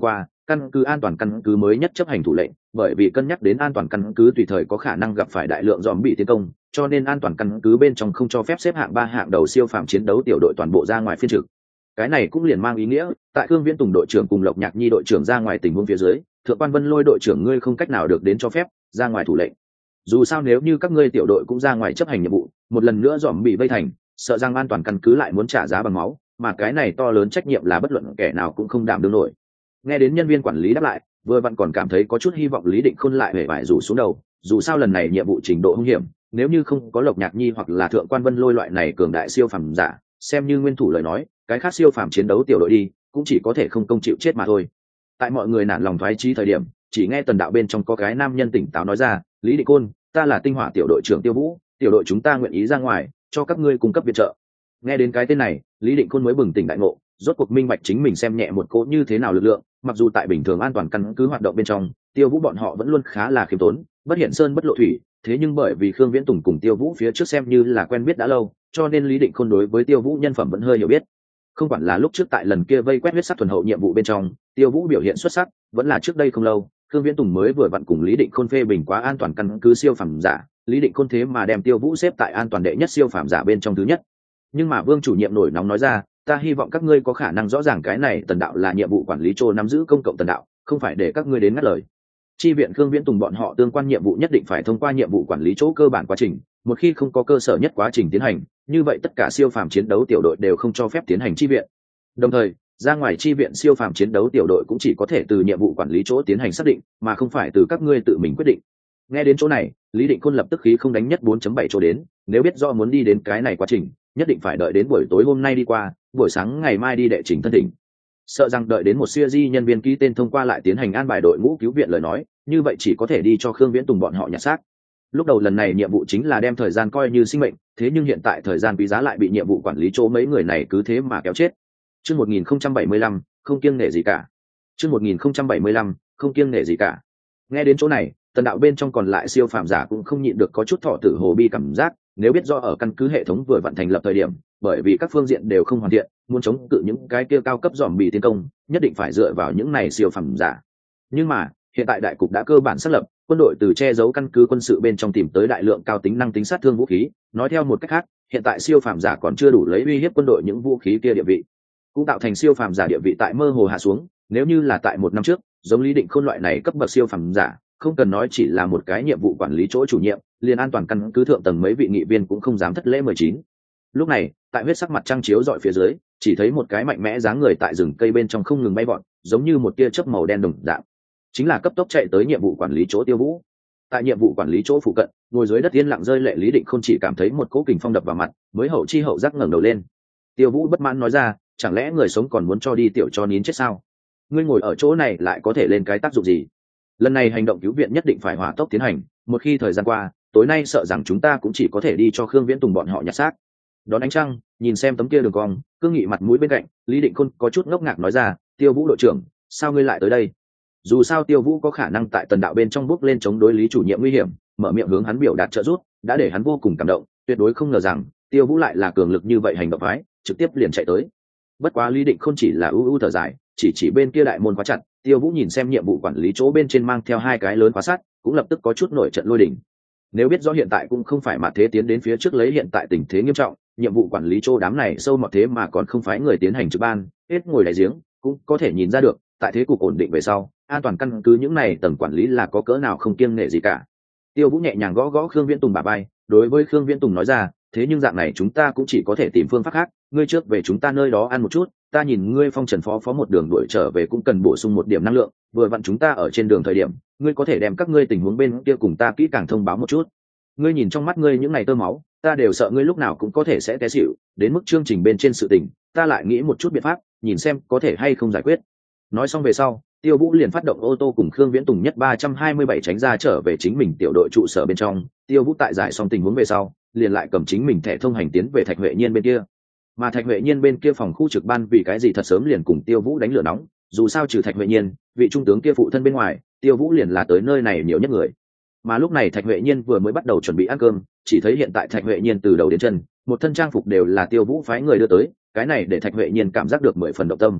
căn cứ an toàn căn cứ mới nhất chấp hành thủ lệnh, bởi vì cân nhắc đến an toàn căn cứ tùy thời có khả năng gặp phải đại lượng dòm bị tiến công, cho nên an toàn căn cứ bên trong không cho phép xếp hạng ba hạng đầu siêu phàm chiến đấu tiểu đội toàn bộ ra ngoài phiên trực. Cái này cũng liền mang ý nghĩa, tại Khương Viễn Tùng đội trưởng cùng Lộc Nhạc Nhi đội trưởng ra ngoài tình huống phía dưới, Thượng quan Vân Lôi đội trưởng ngươi không cách nào được đến cho phép ra ngoài thủ lệnh. Dù sao nếu như các ngươi tiểu đội cũng ra ngoài chấp hành nhiệm vụ, một lần nữa dòm bị vây thành, sợ rằng an toàn căn cứ lại muốn trả giá bằng máu, mà cái này to lớn trách nhiệm là bất luận kẻ nào cũng không đảm đương nổi. Nghe đến nhân viên quản lý đáp lại, vừa vặn còn cảm thấy có chút hy vọng Lý Định Khôn lại hề bại rủ xuống đầu, dù sao lần này nhiệm vụ trình độ hung hiểm, nếu như không có Lộc Nhạc Nhi hoặc là Thượng quan Vân Lôi loại này cường đại siêu phàm giả, xem như nguyên thủ lời nói, cái khác siêu phàm chiến đấu tiểu đội đi, cũng chỉ có thể không công chịu chết mà thôi. Tại mọi người nản lòng thoái chí thời điểm, chỉ nghe tần đạo bên trong có cái nam nhân tỉnh táo nói ra, Lý Định Khôn, ta là tinh hỏa tiểu đội trưởng Tiêu Vũ, tiểu đội chúng ta nguyện ý ra ngoài cho các ngươi cung cấp viện trợ. Nghe đến cái tên này, Lý Định Khôn mới bừng tỉnh đại ngộ, rốt cuộc minh bạch chính mình xem nhẹ một cỗ như thế nào lực lượng, mặc dù tại bình thường an toàn căn cứ hoạt động bên trong, Tiêu Vũ bọn họ vẫn luôn khá là khiêm tốn, bất hiện sơn bất lộ thủy, thế nhưng bởi vì Khương Viễn Tùng cùng Tiêu Vũ phía trước xem như là quen biết đã lâu, cho nên Lý Định Khôn đối với Tiêu Vũ nhân phẩm vẫn hơi hiểu biết. Không quản là lúc trước tại lần kia vây quét huyết sắc thuần hậu nhiệm vụ bên trong, Tiêu Vũ biểu hiện xuất sắc, vẫn là trước đây không lâu, Khương Viễn Tùng mới vừa vặn cùng Lý Định Khôn phê bình quá an toàn căn cứ siêu phàm giả, Lý Định Khôn thế mà đem Tiêu Vũ xếp tại an toàn đệ nhất siêu phàm giả bên trong thứ nhất. Nhưng mà Vương chủ nhiệm nổi nóng nói ra, ta hy vọng các ngươi có khả năng rõ ràng cái này tần đạo là nhiệm vụ quản lý chỗ nắm giữ công cộng tần đạo, không phải để các ngươi đến ngắt lời. Chi viện Khương Viễn Tùng bọn họ tương quan nhiệm vụ nhất định phải thông qua nhiệm vụ quản lý chỗ cơ bản quá trình, một khi không có cơ sở nhất quá trình tiến hành, như vậy tất cả siêu phàm chiến đấu tiểu đội đều không cho phép tiến hành chi viện. Đồng thời, ra ngoài chi viện siêu phàm chiến đấu tiểu đội cũng chỉ có thể từ nhiệm vụ quản lý chỗ tiến hành xác định, mà không phải từ các ngươi tự mình quyết định. Nghe đến chỗ này, Lý Định Khôn lập tức khí không đánh nhất bốn chấm bảy chỗ đến, nếu biết rõ muốn đi đến cái này quá trình, nhất định phải đợi đến buổi tối hôm nay đi qua, buổi sáng ngày mai đi đệ trình thân thỉnh. Sợ rằng đợi đến một siêu di nhân viên ký tên thông qua lại tiến hành an bài đội ngũ cứu viện lời nói, như vậy chỉ có thể đi cho Khương Viễn Tùng bọn họ nhặt xác. Lúc đầu lần này nhiệm vụ chính là đem thời gian coi như sinh mệnh, thế nhưng hiện tại thời gian quý giá lại bị nhiệm vụ quản lý chỗ mấy người này cứ thế mà kéo chết. Chương một nghìn không trăm bảy mươi lăm, không kiêng nể gì cả. Chương một nghìn không trăm bảy mươi lăm, không kiêng nể gì cả. Nghe đến chỗ này, tần đạo bên trong còn lại siêu phàm giả cũng không nhịn được có chút thọ tử hồ bi cảm giác, nếu biết do ở căn cứ hệ thống vừa vận thành lập thời điểm, bởi vì các phương diện đều không hoàn thiện, muốn chống cự những cái kia cao cấp dòm bị tiến công, nhất định phải dựa vào những này siêu phàm giả. Nhưng mà, hiện tại đại cục đã cơ bản xác lập, quân đội từ che giấu căn cứ quân sự bên trong tìm tới đại lượng cao tính năng tính sát thương vũ khí, nói theo một cách khác, hiện tại siêu phàm giả còn chưa đủ lấy uy hiếp quân đội những vũ khí kia địa vị, cũng tạo thành siêu phàm giả địa vị tại mơ hồ hạ xuống. Nếu như là tại một năm trước, giống Lý Định Khôn loại này cấp bậc siêu phàm giả, không cần nói chỉ là một cái nhiệm vụ quản lý chỗ chủ nhiệm, liền an toàn căn cứ thượng tầng mấy vị nghị viên cũng không dám thất lễ mười chín. Lúc này, tại huyết sắc mặt trăng chiếu dọi phía dưới, chỉ thấy một cái mạnh mẽ dáng người tại rừng cây bên trong không ngừng bay vọt, giống như một tia chớp màu đen đồng dạng, chính là cấp tốc chạy tới nhiệm vụ quản lý chỗ Tiêu Vũ. Tại nhiệm vụ quản lý chỗ phụ cận, ngồi dưới đất yên lặng rơi lệ Lý Định Khôn chỉ cảm thấy một cỗ kình phong đập vào mặt, mới hậu chi hậu giác ngẩng đầu lên. Tiêu Vũ bất mãn nói ra, chẳng lẽ người sống còn muốn cho đi tiểu cho nín chết sao? Ngươi ngồi ở chỗ này lại có thể lên cái tác dụng gì? Lần này hành động cứu viện nhất định phải hỏa tốc tiến hành, một khi thời gian qua, tối nay sợ rằng chúng ta cũng chỉ có thể đi cho Khương Viễn Tùng bọn họ nhặt xác. Đón ánh trăng, nhìn xem tấm kia đường cong, cương nghị mặt mũi bên cạnh, Lý Định Khôn có chút ngốc ngạc nói ra, Tiêu Vũ đội trưởng, sao ngươi lại tới đây? Dù sao Tiêu Vũ có khả năng tại tần đạo bên trong bước lên chống đối Lý chủ nhiệm nguy hiểm, mở miệng hướng hắn biểu đạt trợ giúp, đã để hắn vô cùng cảm động, tuyệt đối không ngờ rằng Tiêu Vũ lại là cường lực như vậy hành động phái, trực tiếp liền chạy tới. Bất quá Lý Định Khôn chỉ là ưu ưu thở dài, chỉ chỉ bên kia đại môn khóa chặt. Tiêu Vũ nhìn xem nhiệm vụ quản lý chỗ bên trên mang theo hai cái lớn khóa sắt, cũng lập tức có chút nổi trận lôi đình. Nếu biết rõ hiện tại cũng không phải mà thế tiến đến phía trước lấy hiện tại tình thế nghiêm trọng, nhiệm vụ quản lý chỗ đám này sâu mọt thế mà còn không phái người tiến hành trực ban, hết ngồi đại giếng, cũng có thể nhìn ra được, tại thế cục ổn định về sau, an toàn căn cứ những này tầng quản lý là có cỡ nào không kiêng nể gì cả. Tiêu Vũ nhẹ nhàng gõ gõ Khương Viễn Tùng bả vai, đối với Khương Viễn Tùng nói ra, thế nhưng dạng này chúng ta cũng chỉ có thể tìm phương pháp khác, ngươi trước về chúng ta nơi đó ăn một chút, ta nhìn ngươi phong trần phó phó một đường đuổi trở về cũng cần bổ sung một điểm năng lượng, vừa vặn chúng ta ở trên đường thời điểm, ngươi có thể đem các ngươi tình huống bên kia cùng ta kỹ càng thông báo một chút. Ngươi nhìn trong mắt ngươi những ngày tơ máu, ta đều sợ ngươi lúc nào cũng có thể sẽ té xỉu, đến mức chương trình bên trên sự tình, ta lại nghĩ một chút biện pháp, nhìn xem có thể hay không giải quyết. Nói xong về sau, Tiêu Vũ liền phát động ô tô cùng Khương Viễn Tùng nhất ba trăm hai mươi bảy tránh ra trở về chính mình tiểu đội trụ sở bên trong. Tiêu Vũ tại giải xong tình huống về sau, liền lại cầm chính mình thẻ thông hành tiến về Thạch Huệ Nhiên bên kia. Mà Thạch Huệ Nhiên bên kia phòng khu trực ban vì cái gì thật sớm liền cùng Tiêu Vũ đánh lửa nóng, dù sao trừ Thạch Huệ Nhiên, vị trung tướng kia phụ thân bên ngoài, Tiêu Vũ liền là tới nơi này nhiều nhất người. Mà lúc này Thạch Huệ Nhiên vừa mới bắt đầu chuẩn bị ăn cơm, chỉ thấy hiện tại Thạch Huệ Nhiên từ đầu đến chân, một thân trang phục đều là Tiêu Vũ phái người đưa tới, cái này để Thạch Huệ Nhiên cảm giác được mười phần động tâm.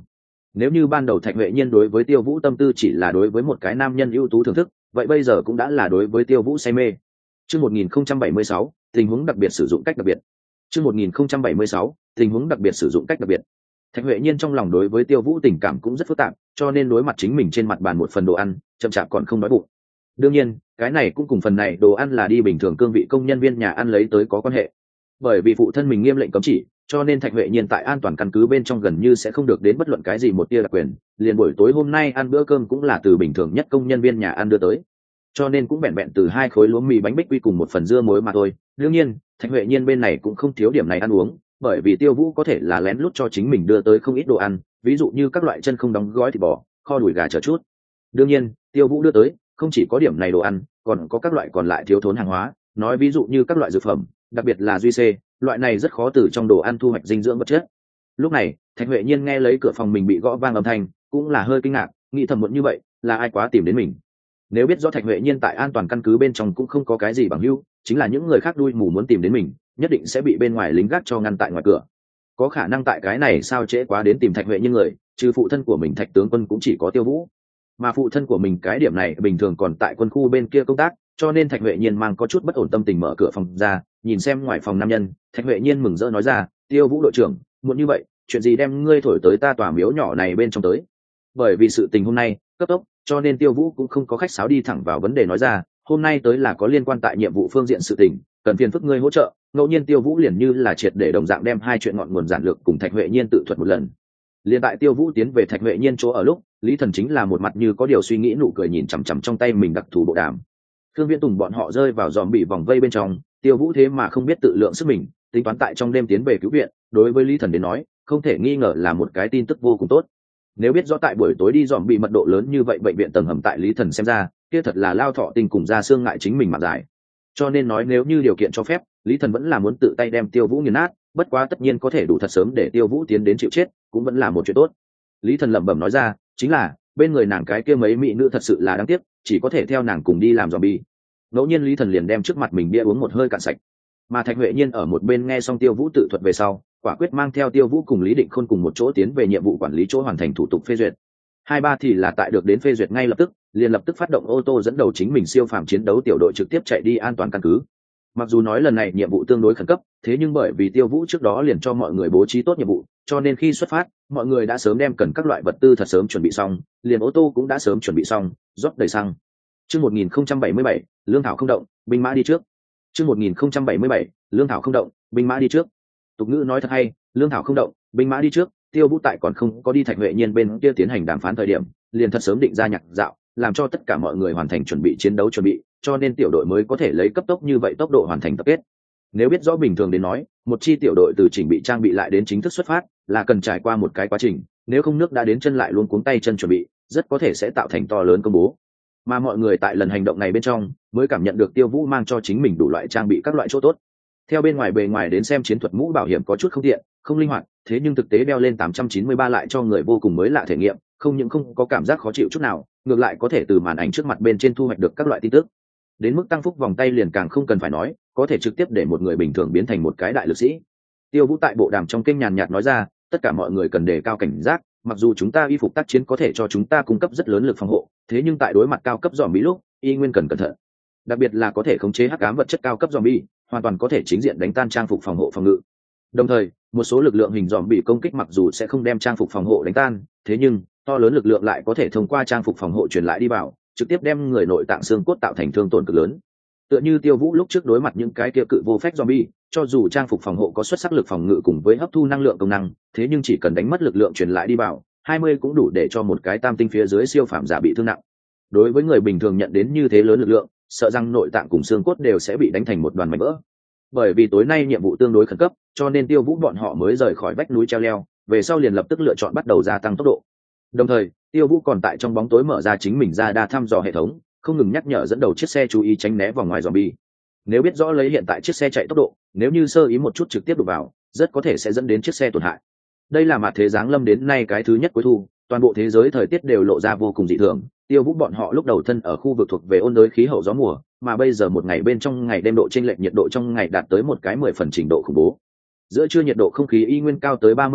Nếu như ban đầu Thạch Huệ Nhiên đối với Tiêu Vũ tâm tư chỉ là đối với một cái nam nhân ưu tú thưởng thức, vậy bây giờ cũng đã là đối với Tiêu Vũ say mê. Chương một nghìn không trăm bảy mươi sáu, tình huống đặc biệt sử dụng cách đặc biệt. Chương một nghìn không trăm bảy mươi sáu, tình huống đặc biệt sử dụng cách đặc biệt. Thạch Huệ Nhiên trong lòng đối với Tiêu Vũ tình cảm cũng rất phức tạp, cho nên đối mặt chính mình trên mặt bàn một phần đồ ăn, chậm chạp còn không đói bụng. Đương nhiên, cái này cũng cùng phần này đồ ăn là đi bình thường cương vị công nhân viên nhà ăn lấy tới có quan hệ. Bởi vì phụ thân mình nghiêm lệnh cấm chỉ, cho nên Thạch Huệ Nhiên tại an toàn căn cứ bên trong gần như sẽ không được đến bất luận cái gì một tia đặc quyền, liền buổi tối hôm nay ăn bữa cơm cũng là từ bình thường nhất công nhân viên nhà ăn đưa tới. Cho nên cũng vẹn vẹn từ hai khối lúa mì bánh bích quy cùng một phần dưa muối mà thôi. Đương nhiên, Thạch Huệ Nhiên bên này cũng không thiếu điểm này ăn uống, bởi vì Tiêu Vũ có thể là lén lút cho chính mình đưa tới không ít đồ ăn, ví dụ như các loại chân không đóng gói thịt bò, kho đùi gà chờ chút. Đương nhiên, Tiêu Vũ đưa tới không chỉ có điểm này đồ ăn, còn có các loại còn lại thiếu thốn hàng hóa, nói ví dụ như các loại dược phẩm, đặc biệt là duy xê, loại này rất khó từ trong đồ ăn thu hoạch dinh dưỡng vật chất. Lúc này, Thạch Huệ Nhiên nghe lấy cửa phòng mình bị gõ vang âm thanh, cũng là hơi kinh ngạc, nghĩ thầm muộn như vậy, là ai quá tìm đến mình. Nếu biết rõ Thạch Huệ Nhiên tại an toàn căn cứ bên trong cũng không có cái gì bằng hữu, chính là những người khác đuôi mù muốn tìm đến mình, nhất định sẽ bị bên ngoài lính gác cho ngăn tại ngoài cửa. Có khả năng tại cái này sao trễ quá đến tìm Thạch Huệ Nhiên người, trừ phụ thân của mình Thạch tướng quân cũng chỉ có Tiêu Vũ. Mà phụ thân của mình cái điểm này bình thường còn tại quân khu bên kia công tác, cho nên Thạch Huệ Nhiên mang có chút bất ổn tâm tình mở cửa phòng ra, nhìn xem ngoài phòng nam nhân, Thạch Huệ Nhiên mừng rỡ nói ra, Tiêu Vũ đội trưởng, muộn như vậy, chuyện gì đem ngươi thổi tới ta tòa miếu nhỏ này bên trong tới? Bởi vì sự tình hôm nay cấp tốc, cho nên Tiêu Vũ cũng không có khách sáo đi thẳng vào vấn đề nói ra, hôm nay tới là có liên quan tại nhiệm vụ phương diện sự tình, cần phiền phức ngươi hỗ trợ. Ngẫu nhiên Tiêu Vũ liền như là triệt để đồng dạng đem hai chuyện ngọn nguồn giản lược cùng Thạch Huệ Nhiên tự thuật một lần. Liên tại Tiêu Vũ tiến về Thạch Huệ Nhiên chỗ ở lúc, Lý Thần chính là một mặt như có điều suy nghĩ nụ cười nhìn chằm chằm trong tay mình đặc thù bộ đàm. Thương Viễn Tùng bọn họ rơi vào dòm bị vòng vây bên trong, Tiêu Vũ thế mà không biết tự lượng sức mình, tính toán tại trong đêm tiến về cứu viện, đối với Lý Thần đến nói, không thể nghi ngờ là một cái tin tức vô cùng tốt. Nếu biết rõ tại buổi tối đi dòm bị mật độ lớn như vậy bệnh viện tầng hầm tại Lý Thần xem ra, kia thật là lao thọ tình cùng ra xương ngại chính mình mà giải. Cho nên nói nếu như điều kiện cho phép, Lý Thần vẫn là muốn tự tay đem Tiêu Vũ nghiền nát, bất quá tất nhiên có thể đủ thật sớm để Tiêu Vũ tiến đến chịu chết, cũng vẫn là một chuyện tốt. Lý Thần lẩm bẩm nói ra, chính là bên người nàng cái kia mấy mỹ nữ thật sự là đáng tiếc, chỉ có thể theo nàng cùng đi làm zombie. Ngẫu nhiên Lý Thần liền đem trước mặt mình bia uống một hơi cạn sạch. Mà Thạch Huệ Nhiên ở một bên nghe xong Tiêu Vũ tự thuật về sau, quả quyết mang theo Tiêu Vũ cùng Lý Định Khôn cùng một chỗ tiến về nhiệm vụ quản lý chỗ hoàn thành thủ tục phê duyệt. Hai ba thì là tại được đến phê duyệt ngay lập tức, liền lập tức phát động ô tô dẫn đầu chính mình siêu phàm chiến đấu tiểu đội trực tiếp chạy đi an toàn căn cứ. Mặc dù nói lần này nhiệm vụ tương đối khẩn cấp, thế nhưng bởi vì Tiêu Vũ trước đó liền cho mọi người bố trí tốt nhiệm vụ, cho nên khi xuất phát, mọi người đã sớm đem cần các loại vật tư thật sớm chuẩn bị xong, liền ô tô cũng đã sớm chuẩn bị xong, rót đầy xăng. Chương một nghìn không trăm bảy mươi bảy, lương thảo không động, binh mã đi trước. Chương một nghìn không trăm bảy mươi bảy, lương thảo không động, binh mã đi trước. Tục ngữ nói thật hay, lương thảo không động, binh mã đi trước. Tiêu Vũ tại còn không có đi Thạch Huệ Nhiên bên kia tiến hành đàm phán thời điểm, liền thật sớm định ra nhạc dạo, làm cho tất cả mọi người hoàn thành chuẩn bị chiến đấu chuẩn bị, cho nên tiểu đội mới có thể lấy cấp tốc như vậy tốc độ hoàn thành tập kết. Nếu biết rõ bình thường đến nói, một chi tiểu đội từ chỉnh bị trang bị lại đến chính thức xuất phát, là cần trải qua một cái quá trình, nếu không nước đã đến chân lại luôn cuống tay chân chuẩn bị, rất có thể sẽ tạo thành to lớn công bố. Mà mọi người tại lần hành động này bên trong, mới cảm nhận được Tiêu Vũ mang cho chính mình đủ loại trang bị các loại chỗ tốt. Theo bên ngoài bề ngoài đến xem chiến thuật mũ bảo hiểm có chút không tiện, không linh hoạt, thế nhưng thực tế đeo lên tám trăm chín mươi ba lại cho người vô cùng mới lạ thể nghiệm, không những không có cảm giác khó chịu chút nào, ngược lại có thể từ màn ảnh trước mặt bên trên thu hoạch được các loại tin tức. Đến mức tăng phúc vòng tay liền càng không cần phải nói, có thể trực tiếp để một người bình thường biến thành một cái đại lực sĩ. Tiêu Vũ tại bộ đàm trong kênh nhàn nhạt nói ra, tất cả mọi người cần đề cao cảnh giác, mặc dù chúng ta y phục tác chiến có thể cho chúng ta cung cấp rất lớn lực phòng hộ, thế nhưng tại đối mặt cao cấp zombie lúc, y nguyên cần cẩn thận. Đặc biệt là có thể khống chế hắc ám vật chất cao cấp zombie, hoàn toàn có thể chính diện đánh tan trang phục phòng hộ phòng ngự. Đồng thời, một số lực lượng hình zombie công kích mặc dù sẽ không đem trang phục phòng hộ đánh tan, thế nhưng to lớn lực lượng lại có thể thông qua trang phục phòng hộ truyền lại đi vào, trực tiếp đem người nội tạng xương cốt tạo thành thương tổn cực lớn. Tựa như Tiêu Vũ lúc trước đối mặt những cái kia cự vô phách zombie, cho dù trang phục phòng hộ có xuất sắc lực phòng ngự cùng với hấp thu năng lượng công năng, thế nhưng chỉ cần đánh mất lực lượng truyền lại đi vào, hai mươi cũng đủ để cho một cái tam tinh phía dưới siêu phàm giả bị thương nặng. Đối với người bình thường nhận đến như thế lớn lực lượng, sợ rằng nội tạng cùng xương cốt đều sẽ bị đánh thành một đoàn mảnh vỡ. Bởi vì tối nay nhiệm vụ tương đối khẩn cấp, cho nên Tiêu Vũ bọn họ mới rời khỏi vách núi treo leo, về sau liền lập tức lựa chọn bắt đầu gia tăng tốc độ. Đồng thời, Tiêu Vũ còn tại trong bóng tối mở ra chính mình ra đa thăm dò hệ thống, không ngừng nhắc nhở dẫn đầu chiếc xe chú ý tránh né vòng ngoài zombie. Nếu biết rõ lấy hiện tại chiếc xe chạy tốc độ, nếu như sơ ý một chút trực tiếp đụng vào, rất có thể sẽ dẫn đến chiếc xe tổn hại. Đây là mặt thế giáng lâm đến nay cái thứ nhất cuối thu, toàn bộ thế giới thời tiết đều lộ ra vô cùng dị thường. Tiêu Vũ bọn họ lúc đầu thân ở khu vực thuộc về ôn đới khí hậu gió mùa, mà bây giờ một ngày bên trong ngày đêm độ chênh lệch nhiệt độ trong ngày đạt tới một cái mười phần trình độ khủng bố. Giữa trưa nhiệt độ không khí y nguyên cao tới ba mươi độ,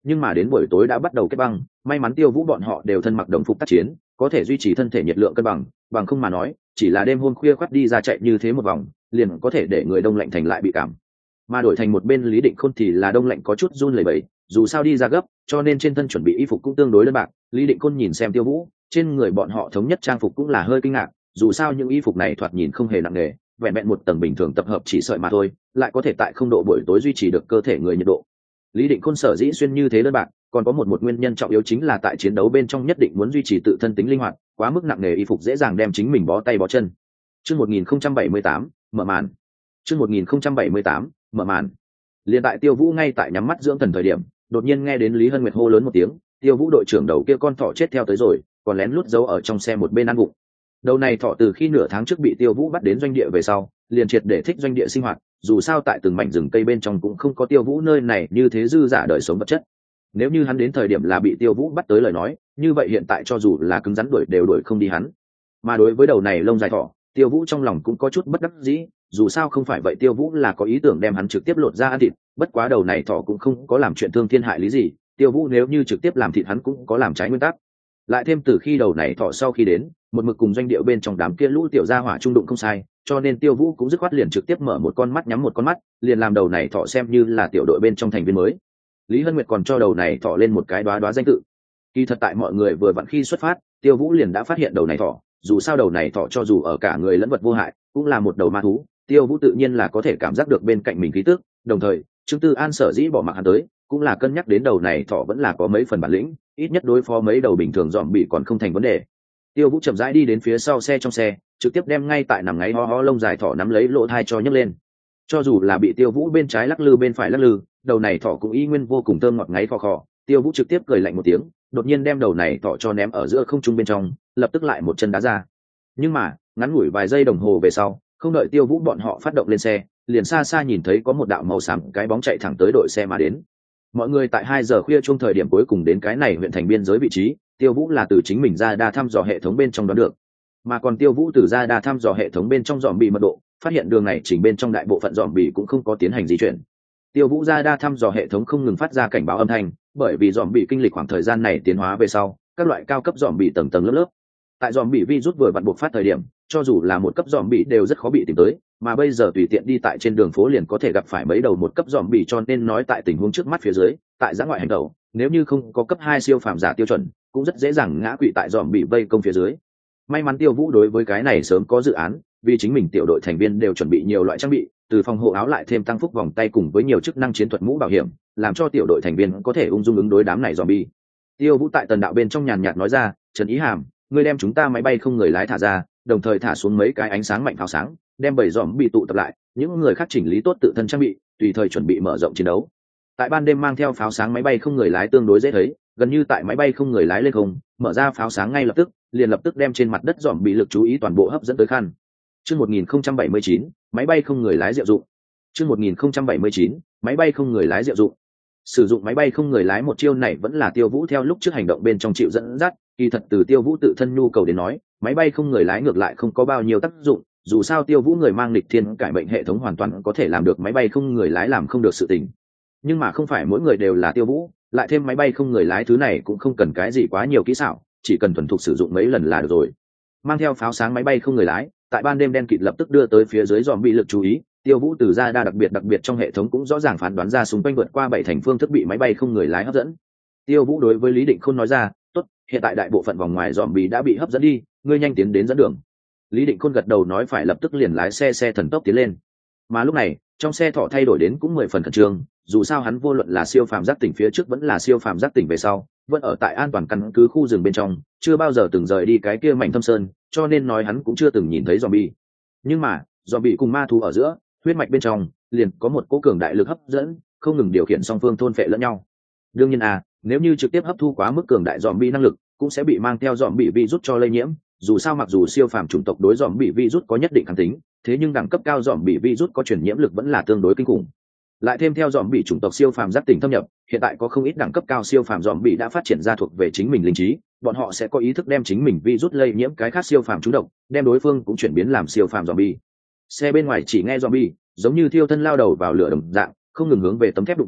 nhưng mà đến buổi tối đã bắt đầu kết băng. May mắn Tiêu Vũ bọn họ đều thân mặc đồng phục tác chiến, có thể duy trì thân thể nhiệt lượng cân bằng, bằng không mà nói chỉ là đêm hôm khuya khoắt đi ra chạy như thế một vòng liền có thể để người đông lạnh thành lại bị cảm. Mà đổi thành một bên Lý Định Khôn thì là đông lạnh có chút run lẩy bẩy, dù sao đi ra gấp cho nên trên thân chuẩn bị y phục cũng tương đối đơn bạc. Lý Định Khôn nhìn xem Tiêu Vũ trên người bọn họ thống nhất trang phục cũng là hơi kinh ngạc, dù sao những y phục này thoạt nhìn không hề nặng nề, vẹn vẹn một tầng bình thường tập hợp chỉ sợi mà thôi, lại có thể tại không độ buổi tối duy trì được cơ thể người nhiệt độ. Lý Định Khôn sở dĩ xuyên như thế đơn bạc còn có một một nguyên nhân trọng yếu chính là tại chiến đấu bên trong nhất định muốn duy trì tự thân tính linh hoạt, quá mức nặng nề y phục dễ dàng đem chính mình bó tay bó chân. Chương một nghìn không trăm bảy mươi tám mở màn. Chương một nghìn không trăm bảy mươi tám mở màn. Liên tại Tiêu Vũ ngay tại nhắm mắt dưỡng thần thời điểm, đột nhiên nghe đến Lý Hân Nguyệt hô lớn một tiếng, Tiêu Vũ đội trưởng đầu kia con thỏ chết theo tới rồi, còn lén lút giấu ở trong xe một bên ăn bụng. Đầu này thỏ từ khi nửa tháng trước bị Tiêu Vũ bắt đến doanh địa về sau, liền triệt để thích doanh địa sinh hoạt, dù sao tại từng mảnh rừng cây bên trong cũng không có Tiêu Vũ nơi này như thế dư giả đời sống vật chất. Nếu như hắn đến thời điểm là bị Tiêu Vũ bắt tới lời nói, như vậy hiện tại cho dù là cứng rắn đuổi đều đuổi không đi hắn. Mà đối với đầu này lông dài thỏ, Tiêu Vũ trong lòng cũng có chút bất đắc dĩ, dù sao không phải vậy Tiêu Vũ là có ý tưởng đem hắn trực tiếp lột ra ăn thịt, bất quá đầu này thỏ cũng không có làm chuyện thương thiên hại lý gì, Tiêu Vũ nếu như trực tiếp làm thịt hắn cũng có làm trái nguyên tắc. Lại thêm từ khi đầu này thỏ sau khi đến, một mực cùng doanh địa bên trong đám kia lũ tiểu gia hỏa trung đụng không sai, cho nên Tiêu Vũ cũng dứt khoát liền trực tiếp mở một con mắt nhắm một con mắt, liền làm đầu này thỏ xem như là tiểu đội bên trong thành viên mới. Lý Hân Nguyệt còn cho đầu này thỏ lên một cái đoá đoá danh tự. Kỳ thật tại mọi người vừa vặn khi xuất phát, Tiêu Vũ liền đã phát hiện đầu này thỏ, dù sao đầu này thỏ cho dù ở cả người lẫn vật vô hại, cũng là một đầu ma thú, Tiêu Vũ tự nhiên là có thể cảm giác được bên cạnh mình khí tức, đồng thời, Trương Tư An sở dĩ bỏ mặc hắn tới, cũng là cân nhắc đến đầu này thỏ vẫn là có mấy phần bản lĩnh, ít nhất đối phó mấy đầu bình thường dòm bị còn không thành vấn đề. Tiêu Vũ chậm rãi đi đến phía sau xe trong xe, trực tiếp đem ngay tại nằm ngáy ho ho lông dài thỏ nắm lấy lỗ thai cho nhấc lên. Cho dù là bị Tiêu Vũ bên trái lắc lư bên phải lắc lư, đầu này thỏ cũng y nguyên vô cùng thơm ngọt ngáy khò khò. Tiêu Vũ trực tiếp cười lạnh một tiếng, đột nhiên đem đầu này thỏ cho ném ở giữa không trung bên trong, lập tức lại một chân đá ra. Nhưng mà, ngắn ngủi vài giây đồng hồ về sau, không đợi Tiêu Vũ bọn họ phát động lên xe, liền xa xa nhìn thấy có một đạo màu xám cái bóng chạy thẳng tới đội xe mà đến. Mọi người tại hai giờ khuya chung thời điểm cuối cùng đến cái này huyện thành biên giới vị trí, Tiêu Vũ là từ chính mình ra đa thăm dò hệ thống bên trong đoán được, mà còn Tiêu Vũ từ ra đa thăm dò hệ thống bên trong dòm bị mật độ, phát hiện đường này chỉnh bên trong đại bộ phận dòm bị cũng không có tiến hành di chuyển. Tiêu Vũ ra đa thăm dò hệ thống không ngừng phát ra cảnh báo âm thanh, bởi vì dòm bị kinh lịch khoảng thời gian này tiến hóa về sau, các loại cao cấp dòm bị tầng tầng lớp lớp. Tại dòm bị virus vừa vặn buộc phát thời điểm, cho dù là một cấp dòm bị đều rất khó bị tìm tới, mà bây giờ tùy tiện đi tại trên đường phố liền có thể gặp phải mấy đầu một cấp dòm bị, cho nên nói tại tình huống trước mắt phía dưới, tại giã ngoại hành tẩu, nếu như không có cấp hai siêu phàm giả tiêu chuẩn, cũng rất dễ dàng ngã quỵ tại dòm bị vây công phía dưới. May mắn Tiêu Vũ đối với cái này sớm có dự án, vì chính mình tiểu đội thành viên đều chuẩn bị nhiều loại trang bị, từ phòng hộ áo lại thêm tăng phúc vòng tay cùng với nhiều chức năng chiến thuật mũ bảo hiểm, làm cho tiểu đội thành viên có thể ung dung ứng đối đám này zombie. Tiêu Vũ tại tần đạo bên trong nhàn nhạt nói ra, "Trần Ý Hàm, ngươi đem chúng ta máy bay không người lái thả ra, đồng thời thả xuống mấy cái ánh sáng mạnh pháo sáng, đem bảy zombie tụ tập lại, những người khác chỉnh lý tốt tự thân trang bị, tùy thời chuẩn bị mở rộng chiến đấu." Tại ban đêm mang theo pháo sáng máy bay không người lái tương đối dễ thấy, gần như tại máy bay không người lái lên không, mở ra pháo sáng ngay lập tức, liền lập tức đem trên mặt đất dòm bị lực chú ý toàn bộ hấp dẫn tới khăn. Chương một nghìn không trăm bảy mươi chín, máy bay không người lái diệu dụng. Chương một nghìn không trăm bảy mươi chín, máy bay không người lái diệu dụng. Sử dụng máy bay không người lái một chiêu này vẫn là Tiêu Vũ theo lúc trước hành động bên trong chịu dẫn dắt, kỳ thật từ Tiêu Vũ tự thân nhu cầu đến nói, máy bay không người lái ngược lại không có bao nhiêu tác dụng, dù sao Tiêu Vũ người mang nghịch thiên cải bệnh hệ thống hoàn toàn có thể làm được máy bay không người lái làm không được sự tình. Nhưng mà không phải mỗi người đều là Tiêu Vũ, lại thêm máy bay không người lái thứ này cũng không cần cái gì quá nhiều kỹ xảo, chỉ cần thuần thục sử dụng mấy lần là được rồi. Mang theo pháo sáng máy bay không người lái, tại ban đêm đen kịt lập tức đưa tới phía dưới dòm bị lực chú ý, Tiêu Vũ từ ra đa đặc biệt đặc biệt trong hệ thống cũng rõ ràng phán đoán ra xung quanh vượt qua bảy thành phương thức bị máy bay không người lái hấp dẫn. Tiêu Vũ đối với Lý Định Khôn nói ra, "Tốt, hiện tại đại bộ phận vòng ngoài dòm bị đã bị hấp dẫn đi, ngươi nhanh tiến đến dẫn đường." Lý Định Khôn gật đầu nói phải lập tức liền lái xe xe thần tốc tiến lên. Mà lúc này, trong xe thọ thay đổi đến cũng mười phần khẩn trương, dù sao hắn vô luận là siêu phàm giác tỉnh phía trước vẫn là siêu phàm giác tỉnh về sau, vẫn ở tại an toàn căn cứ khu rừng bên trong, chưa bao giờ từng rời đi cái kia mảnh thâm sơn, cho nên nói hắn cũng chưa từng nhìn thấy zombie. Nhưng mà, zombie cùng ma thú ở giữa, huyết mạch bên trong, liền có một cỗ cường đại lực hấp dẫn, không ngừng điều khiển song phương thôn phệ lẫn nhau. Đương nhiên à, nếu như trực tiếp hấp thu quá mức cường đại zombie năng lực, cũng sẽ bị mang theo zombie virus cho lây nhiễm. Dù sao mặc dù siêu phàm chủng tộc đối zombie virus có nhất định kháng tính, thế nhưng đẳng cấp cao zombie virus có truyền nhiễm lực vẫn là tương đối kinh khủng. Lại thêm theo zombie chủng tộc siêu phàm giác tỉnh thâm nhập, hiện tại có không ít đẳng cấp cao siêu phàm zombie đã phát triển ra thuộc về chính mình linh trí, bọn họ sẽ có ý thức đem chính mình virus lây nhiễm cái khác siêu phàm trúng độc, đem đối phương cũng chuyển biến làm siêu phàm zombie. Xe bên ngoài chỉ nghe zombie, giống như thiêu thân lao đầu vào lửa đồng dạng, không ngừng hướng về tấm thép đụng tới,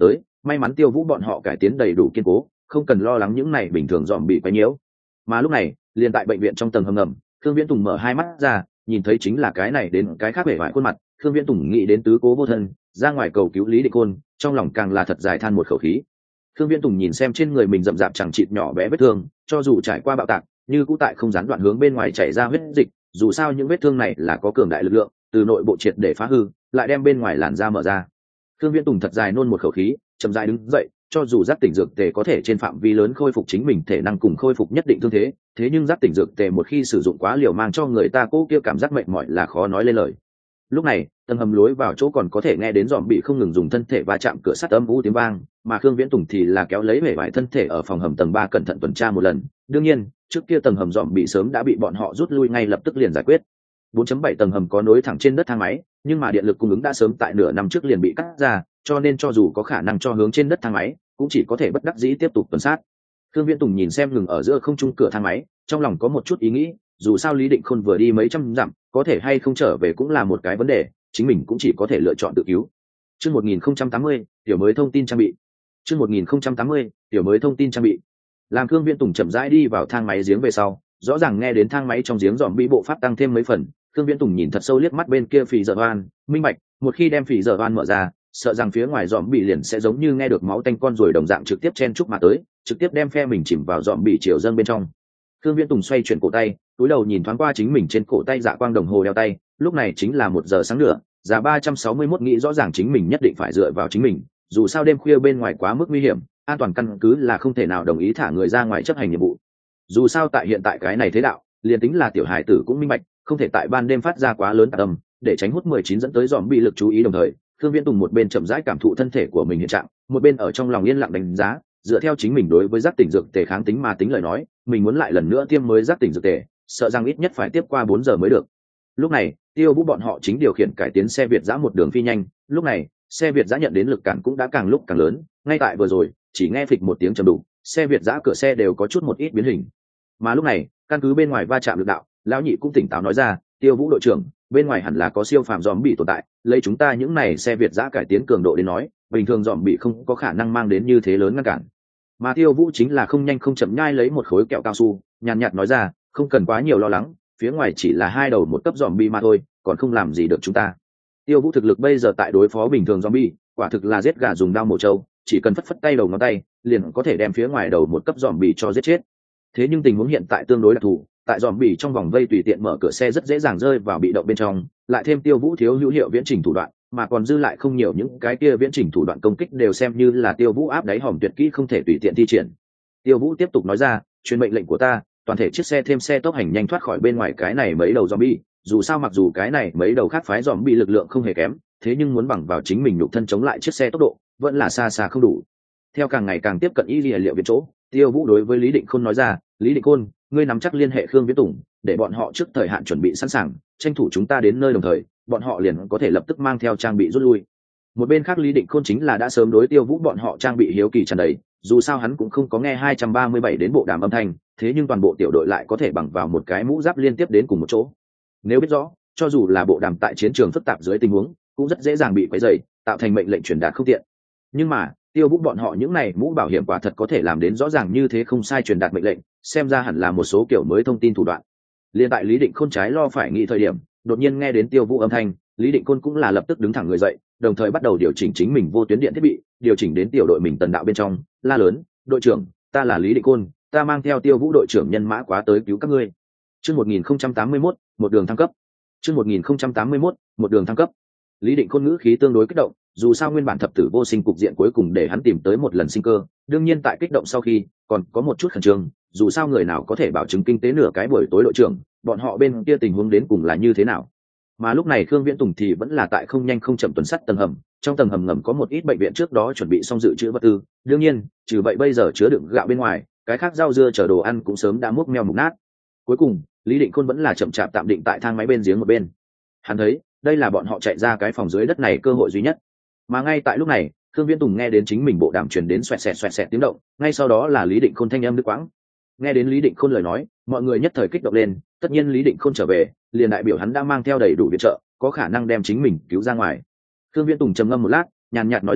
may mắn Tiêu Vũ bọn họ cải tiến đầy đủ kiên cố, không cần lo lắng những này bình thường dòm bị quấy nhiễu. Mà lúc này, liền tại bệnh viện trong tầng hầm ngầm, Khương Viễn Tùng mở hai mắt ra, nhìn thấy chính là cái này đến cái khác bể bại khuôn mặt, Khương Viễn Tùng nghĩ đến tứ cố vô thân, ra ngoài cầu cứu Lý Định Côn, trong lòng càng là thật dài than một khẩu khí. Khương Viễn Tùng nhìn xem trên người mình rậm rạp chẳng chịt nhỏ bé vết thương, cho dù trải qua bạo tạc, như cũ tại không gián đoạn hướng bên ngoài chảy ra huyết dịch, dù sao những vết thương này là có cường đại lực lượng, từ nội bộ triệt để phá hư, lại đem bên ngoài làn da mở ra. Khương Viễn Tùng thật dài nôn một khẩu khí, chậm rãi đứng dậy, cho dù giác tỉnh dược tề có thể trên phạm vi lớn khôi phục chính mình thể năng cùng khôi phục nhất định thương thế, thế nhưng giác tỉnh dược tề một khi sử dụng quá liều mang cho người ta cố kia cảm giác mệt mỏi là khó nói lên lời. Lúc này, tầng hầm lối vào chỗ còn có thể nghe đến dòm bị không ngừng dùng thân thể va chạm cửa sắt âm u tiếng vang, mà Khương Viễn Tùng thì là kéo lấy bể vải thân thể ở phòng hầm tầng ba cẩn thận tuần tra một lần. Đương nhiên, trước kia tầng hầm dòm bị sớm đã bị bọn họ rút lui ngay lập tức liền giải quyết. bốn chấm bảy tầng hầm có nối thẳng trên đất thang máy, nhưng mà điện lực cung ứng đã sớm tại nửa năm trước liền bị cắt ra, cho nên cho dù có khả năng cho hướng trên đất thang máy, cũng chỉ có thể bất đắc dĩ tiếp tục tuần sát. Khương Viễn Tùng nhìn xem ngừng ở giữa không trung cửa thang máy, trong lòng có một chút ý nghĩ, dù sao Lý Định Khôn vừa đi mấy trăm dặm, có thể hay không trở về cũng là một cái vấn đề, chính mình cũng chỉ có thể lựa chọn tự cứu. Chương một nghìn không trăm tám mươi, tiểu mới thông tin trang bị. Chương một nghìn không trăm tám mươi, tiểu mới thông tin trang bị. Làm Khương Viễn Tùng chậm rãi đi vào thang máy giếng về sau, rõ ràng nghe đến thang máy trong giếng dòm bị bộ pháp tăng thêm mấy phần. Khương Viễn Tùng nhìn thật sâu liếc mắt bên kia phì giờ oan, minh bạch, một khi đem phì giờ oan mở ra, sợ rằng phía ngoài dòm bị liền sẽ giống như nghe được máu tanh con ruồi đồng dạng trực tiếp chen chúc mà tới, trực tiếp đem phe mình chìm vào dòm bị chiều dâng bên trong. Khương Viễn Tùng xoay chuyển cổ tay, cúi đầu nhìn thoáng qua chính mình trên cổ tay dạ quang đồng hồ đeo tay, lúc này chính là một giờ sáng nữa, giá ba trăm sáu mươi mốt nghĩ rõ ràng chính mình nhất định phải dựa vào chính mình, dù sao đêm khuya bên ngoài quá mức nguy hiểm, an toàn căn cứ là không thể nào đồng ý thả người ra ngoài chấp hành nhiệm vụ. Dù sao tại hiện tại cái này thế đạo, liền tính là tiểu hải tử cũng minh bạch, không thể tại ban đêm phát ra quá lớn tạc âm, để tránh hút mười chín dẫn tới dòm bị lực chú ý đồng thời. Khương Viễn Tùng một bên chậm rãi cảm thụ thân thể của mình hiện trạng, một bên ở trong lòng yên lặng đánh giá, dựa theo chính mình đối với giác tỉnh dược tề kháng tính mà tính lời nói, mình muốn lại lần nữa tiêm mới giác tỉnh dược tề, sợ rằng ít nhất phải tiếp qua bốn giờ mới được. Lúc này, Tiêu Vũ bọn họ chính điều khiển cải tiến xe Việt giã một đường phi nhanh, lúc này, xe Việt giã nhận đến lực cản cũng đã càng lúc càng lớn, ngay tại vừa rồi, chỉ nghe phịch một tiếng trầm đục, xe Việt giã cửa xe đều có chút một ít biến hình. Mà lúc này, căn cứ bên ngoài va chạm lực đạo, lão nhị cũng tỉnh táo nói ra, Tiêu Vũ đội trưởng, bên ngoài hẳn là có siêu phàm dòm bị tồn tại, lấy chúng ta những này xe Việt giã cải tiến cường độ đến nói, bình thường dòm bị không có khả năng mang đến như thế lớn ngăn cản. Mà Tiêu Vũ chính là không nhanh không chậm nhai lấy một khối kẹo cao su, nhàn nhạt nói ra, không cần quá nhiều lo lắng, phía ngoài chỉ là hai đầu một cấp dòm bị mà thôi, còn không làm gì được chúng ta. Tiêu Vũ thực lực bây giờ tại đối phó bình thường dòm bị, quả thực là giết gà dùng dao mổ trâu, chỉ cần phất phất tay đầu ngón tay, liền có thể đem phía ngoài đầu một cấp dòm bị cho giết chết. Thế nhưng tình huống hiện tại tương đối đặc thù, tại dòm bị trong vòng vây tùy tiện mở cửa xe rất dễ dàng rơi vào bị động bên trong, lại thêm Tiêu Vũ thiếu hữu hiệu viễn trình thủ đoạn, mà còn dư lại không nhiều những cái kia viễn trình thủ đoạn công kích đều xem như là Tiêu Vũ áp đáy hòm tuyệt kỹ không thể tùy tiện thi triển. Tiêu Vũ tiếp tục nói ra, truyền mệnh lệnh của ta, toàn thể chiếc xe thêm xe tốc hành nhanh thoát khỏi bên ngoài cái này mấy đầu zombie, dù sao mặc dù cái này mấy đầu khác phái zombie lực lượng không hề kém, thế nhưng muốn bằng vào chính mình nhục thân chống lại chiếc xe tốc độ, vẫn là xa xa không đủ. Theo càng ngày càng tiếp cận y liệu viện chỗ, Tiêu Vũ đối với Lý Định Khôn nói ra, Lý Định Khôn, ngươi nắm chắc liên hệ Khương Viễn Tùng, để bọn họ trước thời hạn chuẩn bị sẵn sàng, tranh thủ chúng ta đến nơi đồng thời, bọn họ liền có thể lập tức mang theo trang bị rút lui. Một bên khác Lý Định Khôn chính là đã sớm đối Tiêu Vũ bọn họ trang bị hiếu kỳ tràn đầy, dù sao hắn cũng không có nghe hai trăm ba mươi bảy đến bộ đàm âm thanh, thế nhưng toàn bộ tiểu đội lại có thể bằng vào một cái mũ giáp liên tiếp đến cùng một chỗ. Nếu biết rõ, cho dù là bộ đàm tại chiến trường phức tạp dưới tình huống, cũng rất dễ dàng bị quấy rầy, tạo thành mệnh lệnh truyền đạt không tiện. Nhưng mà, Tiêu Vũ bọn họ những này mũ bảo hiểm quả thật có thể làm đến rõ ràng như thế không sai truyền đạt mệnh lệnh, xem ra hẳn là một số kiểu mới thông tin thủ đoạn. Liên tại Lý Định Khôn trái lo phải nghĩ thời điểm, đột nhiên nghe đến Tiêu Vũ âm thanh, Lý Định Khôn cũng là lập tức đứng thẳng người dậy, đồng thời bắt đầu điều chỉnh chính mình vô tuyến điện thiết bị, điều chỉnh đến tiểu đội mình tần đạo bên trong, la lớn, đội trưởng, ta là Lý Định Khôn, ta mang theo Tiêu Vũ đội trưởng nhân mã quá tới cứu các ngươi. Chương một nghìn không trăm tám mươi mốt, một đường thăng cấp. Chương một nghìn không trăm tám mươi mốt, một đường thăng cấp. Lý Định Khôn ngữ khí tương đối kích động, dù sao nguyên bản thập tử vô sinh cục diện cuối cùng để hắn tìm tới một lần sinh cơ, đương nhiên tại kích động sau khi, còn có một chút khẩn trương, dù sao người nào có thể bảo chứng kinh tế nửa cái buổi tối đội trưởng, bọn họ bên kia tình huống đến cùng là như thế nào. Mà lúc này Khương Viễn Tùng thì vẫn là tại không nhanh không chậm tuần sắt tầng hầm, trong tầng hầm ngầm có một ít bệnh viện trước đó chuẩn bị xong dự trữ vật tư, đương nhiên, trừ vậy bây giờ chứa đựng gạo bên ngoài, cái khác rau dưa chở đồ ăn cũng sớm đã múc meo mục nát. Cuối cùng, Lý Định Khôn vẫn là chậm chạp tạm định tại thang máy bên giếng một bên. Hắn thấy, đây là bọn họ chạy ra cái phòng dưới đất này cơ hội duy nhất. Mà ngay tại lúc này, Khương Viễn Tùng nghe đến chính mình bộ đàm truyền đến xoẹt xẹt xoẹt xẹt tiếng động, ngay sau đó là Lý Định Khôn thanh âm đứt quãng. Nghe đến Lý Định Khôn lời nói, mọi người nhất thời kích động lên, tất nhiên Lý Định Khôn trở về, liền đại biểu hắn đã mang theo đầy đủ viện trợ, có khả năng đem chính mình cứu ra ngoài. Khương Viễn Tùng trầm ngâm một lát, nhàn nhạt nói ra,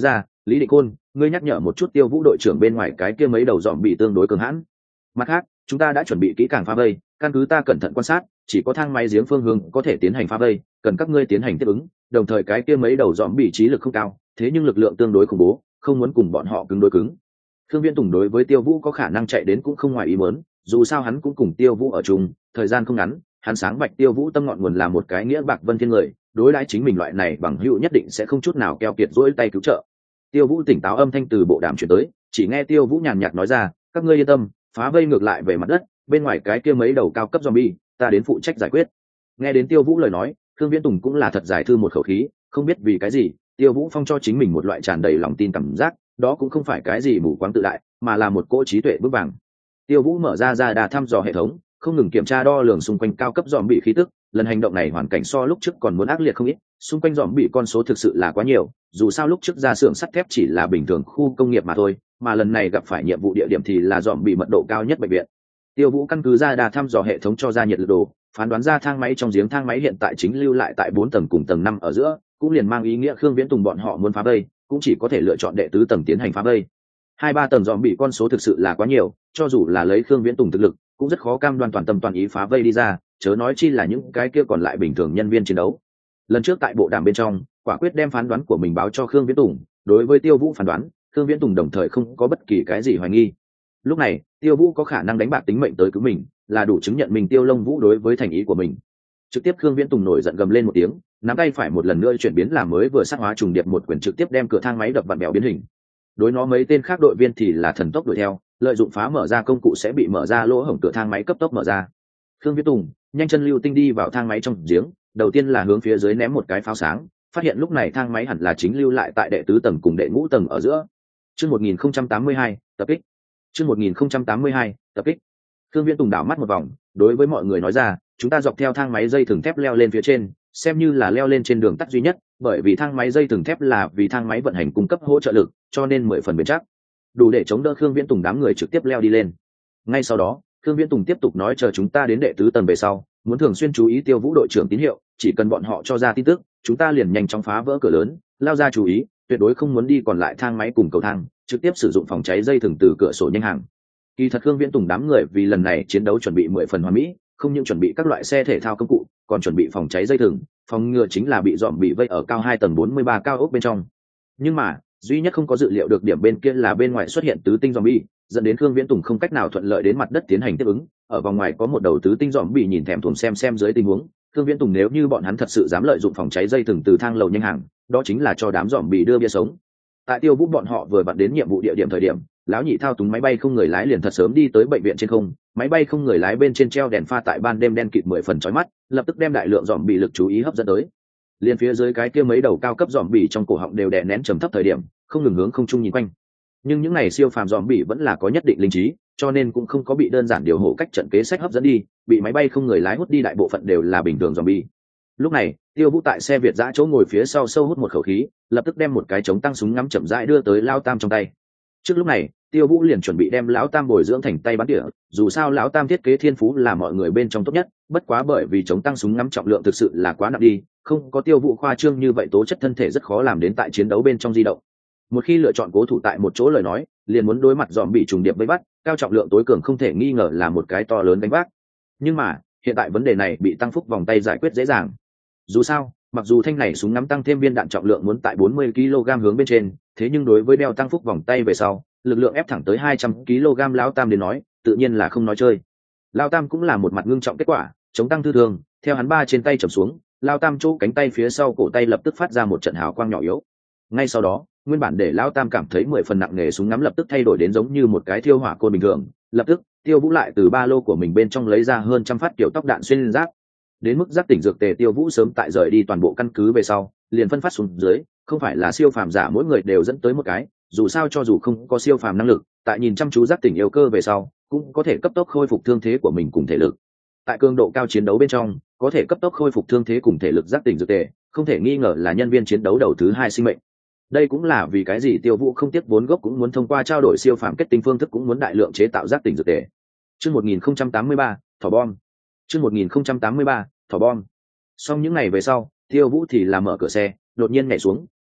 Lý Định Côn, ngươi nhắc nhở một chút Tiêu Vũ đội trưởng bên ngoài cái kia mấy đầu dòm bị tương đối cường hãn. Mặt khác, chúng ta đã chuẩn bị kỹ càng phá vây, căn cứ ta cẩn thận quan sát, chỉ có thang máy giếng phương hướng có thể tiến hành phá vây, cần các ngươi tiến hành tiếp ứng, đồng thời cái kia mấy đầu dòm bị trí lực không cao, thế nhưng lực lượng tương đối khủng bố, không muốn cùng bọn họ cứng đối cứng. Thương Viễn Tùng đối với Tiêu Vũ có khả năng chạy đến cũng không ngoài ý muốn, dù sao hắn cũng cùng Tiêu Vũ ở chung, thời gian không ngắn, hắn sáng bạch Tiêu Vũ tâm ngọn nguồn là một cái nghĩa bạc vân thiên người, đối đãi chính mình loại này bằng hữu nhất định sẽ không chút nào keo kiệt dỗi tay cứu trợ. Tiêu Vũ tỉnh táo âm thanh từ bộ đàm truyền tới, chỉ nghe Tiêu Vũ nhàn nhạt nói ra, các ngươi yên tâm, phá vây ngược lại về mặt đất, bên ngoài cái kia mấy đầu cao cấp zombie, ta đến phụ trách giải quyết. Nghe đến Tiêu Vũ lời nói, Thương Viễn Tùng cũng là thật giải thư một khẩu khí, không biết vì cái gì, Tiêu Vũ phong cho chính mình một loại tràn đầy lòng tin cảm giác, đó cũng không phải cái gì mù quáng tự đại, mà là một cỗ trí tuệ vững vàng. Tiêu Vũ mở ra ra đà thăm dò hệ thống, không ngừng kiểm tra đo lường xung quanh cao cấp zombie khí tức, lần hành động này hoàn cảnh so lúc trước còn muốn ác liệt không ít, xung quanh zombie con số thực sự là quá nhiều, dù sao lúc trước ra xưởng sắt thép chỉ là bình thường khu công nghiệp mà thôi, mà lần này gặp phải nhiệm vụ địa điểm thì là zombie mật độ cao nhất bệnh viện. Tiêu Vũ căn cứ ra đà thăm dò hệ thống cho ra nhiệt lực đồ, phán đoán ra thang máy trong giếng thang máy hiện tại chính lưu lại tại bốn tầng cùng tầng năm ở giữa, cũng liền mang ý nghĩa Khương Viễn Tùng bọn họ muốn phá vây, cũng chỉ có thể lựa chọn đệ tứ tầng tiến hành phá vây. Hai ba tầng zombie con số thực sự là quá nhiều, cho dù là lấy Khương Viễn Tùng thực lực, cũng rất khó cam đoan toàn tâm toàn ý phá vây đi ra, chớ nói chi là những cái kia còn lại bình thường nhân viên chiến đấu. Lần trước tại bộ đàm bên trong, quả quyết đem phán đoán của mình báo cho Khương Viễn Tùng, đối với Tiêu Vũ phán đoán, Khương Viễn Tùng đồng thời không có bất kỳ cái gì hoài nghi. Lúc này, Tiêu Vũ có khả năng đánh bạc tính mệnh tới cứu mình, là đủ chứng nhận mình Tiêu Long Vũ đối với thành ý của mình. Trực tiếp Khương Viễn Tùng nổi giận gầm lên một tiếng, nắm tay phải một lần nữa chuyển biến làm mới vừa sát hóa trùng điệp một quyền trực tiếp đem cửa thang máy đập vặn bèo biến hình. Đối nó mấy tên khác đội viên thì là thần tốc đuổi theo, lợi dụng phá mở ra công cụ sẽ bị mở ra lỗ hổng cửa thang máy cấp tốc mở ra. Khương Viễn Tùng nhanh chân lưu tinh đi vào thang máy trong giếng, đầu tiên là hướng phía dưới ném một cái pháo sáng, phát hiện lúc này thang máy hẳn là chính lưu lại tại đệ tứ tầng cùng đệ ngũ tầng ở giữa. Chương một nghìn không trăm tám mươi hai, tập kích. Chương một nghìn không trăm tám mươi hai, tập kích. Khương Viễn Tùng đảo mắt một vòng, đối với mọi người nói ra, chúng ta dọc theo thang máy dây thừng thép leo lên phía trên, xem như là leo lên trên đường tắt duy nhất, bởi vì thang máy dây thừng thép là vì thang máy vận hành cung cấp hỗ trợ lực, cho nên mười phần bền chắc, đủ để chống đỡ Khương Viễn Tùng đám người trực tiếp leo đi lên. Ngay sau đó, Khương Viễn Tùng tiếp tục nói chờ chúng ta đến đệ tứ tầng về sau, muốn thường xuyên chú ý Tiêu Vũ đội trưởng tín hiệu, chỉ cần bọn họ cho ra tin tức, chúng ta liền nhanh chóng phá vỡ cửa lớn, lao ra chú ý, tuyệt đối không muốn đi còn lại thang máy cùng cầu thang, trực tiếp sử dụng phòng cháy dây thừng từ cửa sổ nhanh hàng. Kỳ thật Khương Viễn Tùng đám người vì lần này chiến đấu chuẩn bị mười phần hoàn mỹ, không những chuẩn bị các loại xe thể thao công cụ, còn chuẩn bị phòng cháy dây thừng, phòng ngừa chính là bị dòm bị vây ở cao hai tầng bốn mươi ba cao ốc bên trong. Nhưng mà, duy nhất không có dự liệu được điểm bên kia là bên ngoài xuất hiện tứ tinh zombie, dẫn đến Khương Viễn Tùng không cách nào thuận lợi đến mặt đất tiến hành tiếp ứng. Ở vòng ngoài có một đầu tứ tinh zombie nhìn thèm thuồng xem xem dưới tình huống, Khương Viễn Tùng nếu như bọn hắn thật sự dám lợi dụng phòng cháy dây thừng từ thang lầu nhanh hàng, đó chính là cho đám zombie đưa bia sống. Tại Tiêu Vũ bọn họ vừa vặn đến nhiệm vụ địa điểm thời điểm, lão nhị thao túng máy bay không người lái liền thật sớm đi tới bệnh viện trên không, máy bay không người lái bên trên treo đèn pha tại ban đêm đen kịt mười phần chói mắt, lập tức đem đại lượng dòm bị lực chú ý hấp dẫn tới. Liên phía dưới cái kia mấy đầu cao cấp dòm bị trong cổ họng đều đè nén trầm thấp thời điểm, không ngừng hướng không trung nhìn quanh. Nhưng những này siêu phàm dòm bị vẫn là có nhất định linh trí, cho nên cũng không có bị đơn giản điều hộ cách trận kế sách hấp dẫn đi, bị máy bay không người lái hút đi đại bộ phận đều là bình thường dòm bị. Lúc này, Tiêu Vũ tại xe Việt dã chỗ ngồi phía sau sâu hút một khẩu khí, lập tức đem một cái chống tăng súng ngắm chậm rãi đưa tới Lão Tam trong tay. Trước lúc này, Tiêu Vũ liền chuẩn bị đem Lão Tam bồi dưỡng thành tay bắn tỉa, dù sao Lão Tam thiết kế thiên phú là mọi người bên trong tốt nhất, bất quá bởi vì chống tăng súng ngắm trọng lượng thực sự là quá nặng đi, không có Tiêu Vũ khoa trương như vậy tố chất thân thể rất khó làm đến tại chiến đấu bên trong di động. Một khi lựa chọn cố thủ tại một chỗ lời nói, liền muốn đối mặt dòm bị trùng điệp vây bắt, cao trọng lượng tối cường không thể nghi ngờ là một cái to lớn đánh vác. Nhưng mà, hiện tại vấn đề này bị Tăng Phúc vòng tay giải quyết dễ dàng. Dù sao, mặc dù thanh này súng ngắm tăng thêm viên đạn trọng lượng muốn tại bốn mươi ki lô gam hướng bên trên, thế nhưng đối với đeo Tăng Phúc vòng tay về sau, lực lượng ép thẳng tới hai trăm ki lô gam Lão Tam đến nói, tự nhiên là không nói chơi. Lão Tam cũng là một mặt ngưng trọng kết quả, chống tăng thư thường, theo hắn ba trên tay trầm xuống, Lão Tam chỗ cánh tay phía sau cổ tay lập tức phát ra một trận hào quang nhỏ yếu. Ngay sau đó, nguyên bản để Lão Tam cảm thấy mười phần nặng nề súng ngắm lập tức thay đổi đến giống như một cái thiêu hỏa côn bình thường, lập tức, Tiêu Vũ lại từ ba lô của mình bên trong lấy ra hơn trăm phát kiểu tóc đạn xuyên giáp. Đến mức giác tỉnh dược tề Tiêu Vũ sớm tại rời đi toàn bộ căn cứ về sau, liền phân phát xuống dưới, không phải là siêu phàm giả mỗi người đều dẫn tới một cái, dù sao cho dù không có siêu phàm năng lực, tại nhìn chăm chú giác tỉnh yêu cơ về sau, cũng có thể cấp tốc khôi phục thương thế của mình cùng thể lực. Tại cường độ cao chiến đấu bên trong, có thể cấp tốc khôi phục thương thế cùng thể lực giác tỉnh dược tề, không thể nghi ngờ là nhân viên chiến đấu đầu thứ hai sinh mệnh. Đây cũng là vì cái gì Tiêu Vũ không tiếc vốn gốc cũng muốn thông qua trao đổi siêu phàm kết tinh phương thức cũng muốn đại lượng chế tạo giác tỉnh dược tề. Chương một nghìn không trăm tám mươi ba, thỏ bom. Chương một nghìn không trăm tám mươi ba, thỏ bom. Xong những ngày về sau, Tiêu Vũ thì làm mở cửa xe, đột nhiên nhảy xuống,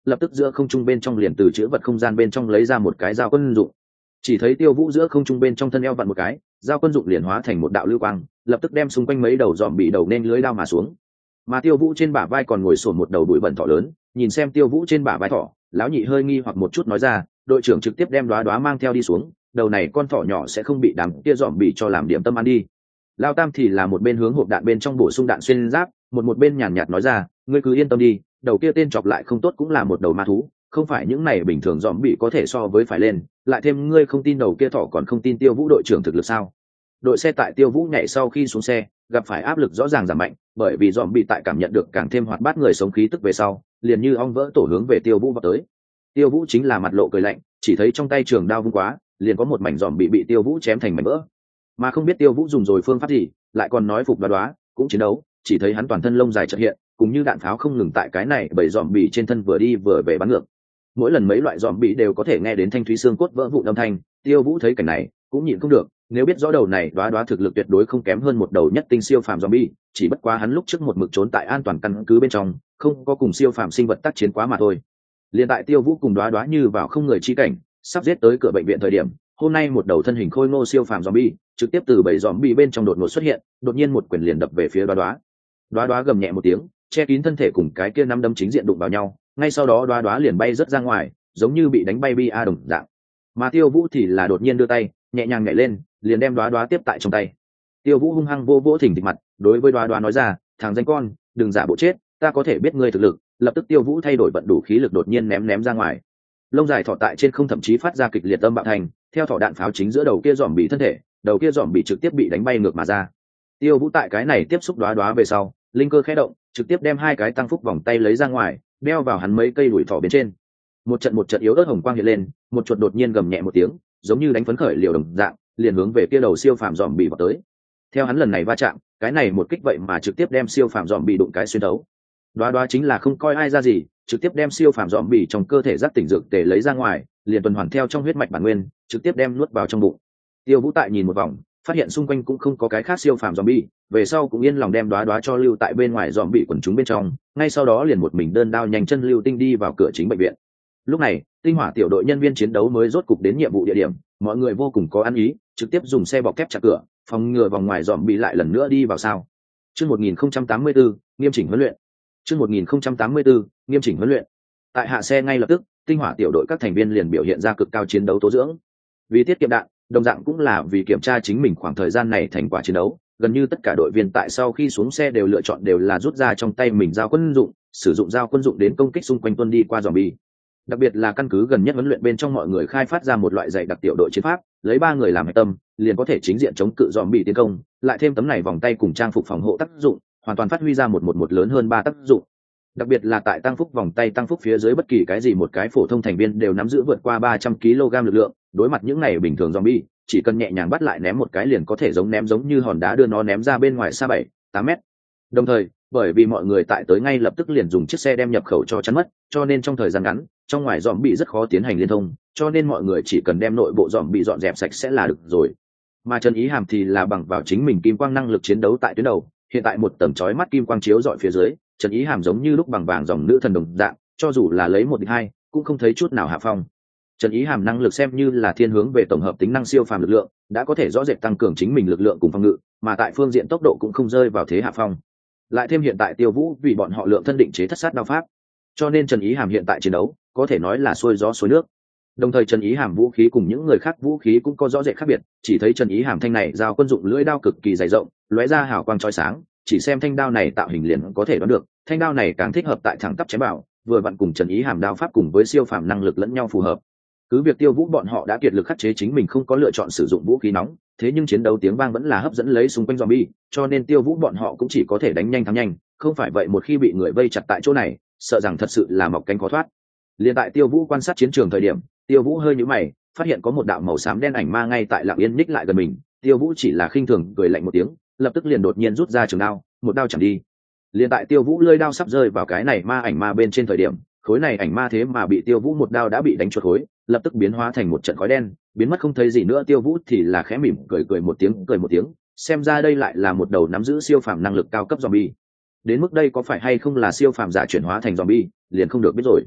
lập tức giữa không trung bên trong liền từ chữ vật không gian bên trong lấy ra một cái dao quân dụng. Chỉ thấy Tiêu Vũ giữa không trung bên trong thân eo vặn một cái, dao quân dụng liền hóa thành một đạo lưu quang, lập tức đem xung quanh mấy đầu dòm bị đầu nên lưới đao mà xuống. Mà Tiêu Vũ trên bả vai còn ngồi sồn một đầu bụi bẩn thỏ lớn, nhìn xem Tiêu Vũ trên bả vai thỏ, lão nhị hơi nghi hoặc một chút nói ra, đội trưởng trực tiếp đem Đóa Đóa mang theo đi xuống, đầu này con thỏ nhỏ sẽ không bị đám kia dòm bị cho làm điểm tâm ăn đi. Lao Tam thì là một bên hướng hộp đạn bên trong bổ sung đạn xuyên giáp, một một bên nhàn nhạt nói ra, ngươi cứ yên tâm đi, đầu kia tên chọc lại không tốt cũng là một đầu ma thú, không phải những này bình thường dòm bị có thể so với phải lên, lại thêm ngươi không tin đầu kia thỏ còn không tin Tiêu Vũ đội trưởng thực lực sao? Đội xe tại Tiêu Vũ nhảy sau khi xuống xe, gặp phải áp lực rõ ràng giảm mạnh, bởi vì dòm bị tại cảm nhận được càng thêm hoạt bát người sống khí tức về sau, liền như ong vỡ tổ hướng về Tiêu Vũ vào tới. Tiêu Vũ chính là mặt lộ cười lạnh, chỉ thấy trong tay trường đao vung quá, liền có một mảnh dòm bị bị Tiêu Vũ chém thành mảnh vỡ. Mà không biết Tiêu Vũ dùng rồi phương pháp gì, lại còn nói phục Đóa Đóa, cũng chiến đấu, chỉ thấy hắn toàn thân lông dài chợt hiện, cùng như đạn pháo không ngừng tại cái này bảy dòm bị trên thân vừa đi vừa về bắn ngược. Mỗi lần mấy loại dòm bị đều có thể nghe đến thanh thúy xương cốt vỡ vụn âm thanh, Tiêu Vũ thấy cảnh này, cũng nhịn không được, nếu biết rõ đầu này Đóa Đóa thực lực tuyệt đối không kém hơn một đầu nhất tinh siêu phàm zombie, chỉ bất quá hắn lúc trước một mực trốn tại an toàn căn cứ bên trong, không có cùng siêu phàm sinh vật tác chiến quá mà thôi. Liên tại Tiêu Vũ cùng Đóa Đóa như vào không người chi cảnh, sắp giết tới cửa bệnh viện thời điểm, hôm nay một đầu thân hình khôi ngô siêu phàm zombie, trực tiếp từ bảy zombie bên trong đột ngột xuất hiện, đột nhiên một quyền liền đập về phía Đóa Đóa. Đóa Đóa gầm nhẹ một tiếng, che kín thân thể cùng cái kia năm đấm chính diện đụng vào nhau, ngay sau đó Đóa Đóa liền bay rất ra ngoài, giống như bị đánh bay bi a đồng dạng. Mà Tiêu Vũ thì là đột nhiên đưa tay, nhẹ nhàng nhảy lên, liền đem Đóa Đóa tiếp tại trong tay. Tiêu Vũ hung hăng vô vỗ thỉnh thịch mặt, đối với Đóa Đóa nói ra, thằng danh con, đừng giả bộ chết, ta có thể biết ngươi thực lực. Lập tức Tiêu Vũ thay đổi vận đủ khí lực đột nhiên ném ném ra ngoài. Lông dài thỏ tại trên không thậm chí phát ra kịch liệt âm bạo thành, theo thỏ đạn pháo chính giữa đầu kia dòm bị thân thể, đầu kia dòm bị trực tiếp bị đánh bay ngược mà ra. Tiêu Vũ tại cái này tiếp xúc Đóa Đóa về sau, linh cơ khẽ động, trực tiếp đem hai cái tăng phúc vòng tay lấy ra ngoài, đeo vào hắn mấy cây đuổi thỏ bên trên. Một trận một trận yếu ớt hồng quang hiện lên, một chuột đột nhiên gầm nhẹ một tiếng, giống như đánh phấn khởi liều đồng dạng, liền hướng về kia đầu siêu phàm dòm bị vào tới. Theo hắn lần này va chạm, cái này một kích vậy mà trực tiếp đem siêu phàm dòm bị đụng cái xuyên thấu. Đóa Đóa chính là không coi ai ra gì, trực tiếp đem siêu phàm dòm bị trong cơ thể giác tỉnh dược tề lấy ra ngoài, liền tuần hoàn theo trong huyết mạch bản nguyên, trực tiếp đem nuốt vào trong bụng. Tiêu Vũ tại nhìn một vòng, phát hiện xung quanh cũng không có cái khác siêu phàm zombie, về sau cũng yên lòng đem Đóa Đóa cho lưu tại bên ngoài zombie quần chúng bên trong, ngay sau đó liền một mình đơn đao nhanh chân lưu tinh đi vào cửa chính bệnh viện. Lúc này, tinh hỏa tiểu đội nhân viên chiến đấu mới rốt cục đến nhiệm vụ địa điểm, mọi người vô cùng có ăn ý, trực tiếp dùng xe bọc thép chặn cửa, phòng ngừa vòng ngoài zombie lại lần nữa đi vào sao. Chương một nghìn không trăm tám mươi tư, nghiêm chỉnh huấn luyện. Chương một nghìn không trăm tám mươi tư, nghiêm chỉnh huấn luyện. Tại hạ xe ngay lập tức, tinh hỏa tiểu đội các thành viên liền biểu hiện ra cực cao chiến đấu tố dưỡng. Vì tiết kiệm đạn, đồng dạng cũng là vì kiểm tra chính mình khoảng thời gian này thành quả chiến đấu, gần như tất cả đội viên tại sau khi xuống xe đều lựa chọn đều là rút ra trong tay mình dao quân dụng, sử dụng dao quân dụng đến công kích xung quanh tuân đi qua zombie. Đặc biệt là căn cứ gần nhất huấn luyện bên trong mọi người khai phát ra một loại dạy đặc tiểu đội chiến pháp, lấy ba người làm hệ tâm, liền có thể chính diện chống cự zombie tiến công, lại thêm tấm này vòng tay cùng trang phục phòng hộ tác dụng, hoàn toàn phát huy ra một một một lớn hơn ba tác dụng. Đặc biệt là tại tăng phúc vòng tay tăng phúc phía dưới bất kỳ cái gì một cái phổ thông thành viên đều nắm giữ vượt qua ba trăm ki lô gam lực lượng, đối mặt những này bình thường zombie, chỉ cần nhẹ nhàng bắt lại ném một cái liền có thể giống ném giống như hòn đá đưa nó ném ra bên ngoài xa bảy, tám mét. Đồng thời, bởi vì mọi người tại tới ngay lập tức liền dùng chiếc xe đem nhập khẩu cho chắn mất, cho nên trong thời gian ngắn, trong ngoài zombie rất khó tiến hành liên thông, cho nên mọi người chỉ cần đem nội bộ zombie dọn dẹp sạch sẽ là được rồi. Mà Trần Ý Hàm thì là bằng vào chính mình kim quang năng lực chiến đấu tại tuyến đầu, hiện tại một tầng chói mắt kim quang chiếu dọi phía dưới, Trần Ý Hàm giống như lúc bằng vàng dòng nữ thần đồng dạng, cho dù là lấy một địch hai, cũng không thấy chút nào hạ phong. Trần Ý Hàm năng lực xem như là thiên hướng về tổng hợp tính năng siêu phàm lực lượng, đã có thể rõ rệt tăng cường chính mình lực lượng cùng phòng ngự, mà tại phương diện tốc độ cũng không rơi vào thế hạ phong. Lại thêm hiện tại Tiêu Vũ vì bọn họ lượng thân định chế thất sát đao pháp, cho nên Trần Ý Hàm hiện tại chiến đấu có thể nói là xuôi gió xuôi nước. Đồng thời Trần Ý Hàm vũ khí cùng những người khác vũ khí cũng có rõ rệt khác biệt, chỉ thấy Trần Ý Hàm thanh này dao quân dụng lưỡi đao cực kỳ dày rộng, lóe ra hào quang chói sáng, chỉ xem thanh đao này tạo hình liền có thể đoán được, thanh đao này càng thích hợp tại thẳng tắp chém bảo, vừa vặn cùng Trần Ý Hàm đao pháp cùng với siêu phàm năng lực lẫn nhau phù hợp. Cứ việc Tiêu Vũ bọn họ đã kiệt lực khắc chế chính mình không có lựa chọn sử dụng vũ khí nóng, thế nhưng chiến đấu tiếng vang vẫn là hấp dẫn lấy xung quanh zombie, cho nên Tiêu Vũ bọn họ cũng chỉ có thể đánh nhanh thắng nhanh, không phải vậy một khi bị người vây chặt tại chỗ này, sợ rằng thật sự là mọc cánh khó thoát. Liên tại Tiêu Vũ quan sát chiến trường thời điểm, Tiêu Vũ hơi nhíu mày, phát hiện có một đạo màu xám đen ảnh ma ngay tại lặng yên ních lại gần mình, Tiêu Vũ chỉ là khinh thường cười lạnh một tiếng, lập tức liền đột nhiên rút ra trường đao, một đao chém đi. Liên tại Tiêu Vũ lưỡi đao sắp rơi vào cái này ma ảnh ma bên trên thời điểm, khối này ảnh ma thế mà bị Tiêu Vũ một đao đã bị đánh chuột khối, lập tức biến hóa thành một trận khói đen, biến mất không thấy gì nữa. Tiêu Vũ thì là khẽ mỉm cười cười một tiếng, cười một tiếng, xem ra đây lại là một đầu nắm giữ siêu phàm năng lực cao cấp zombie. Đến mức đây có phải hay không là siêu phàm giả chuyển hóa thành zombie, liền không được biết rồi.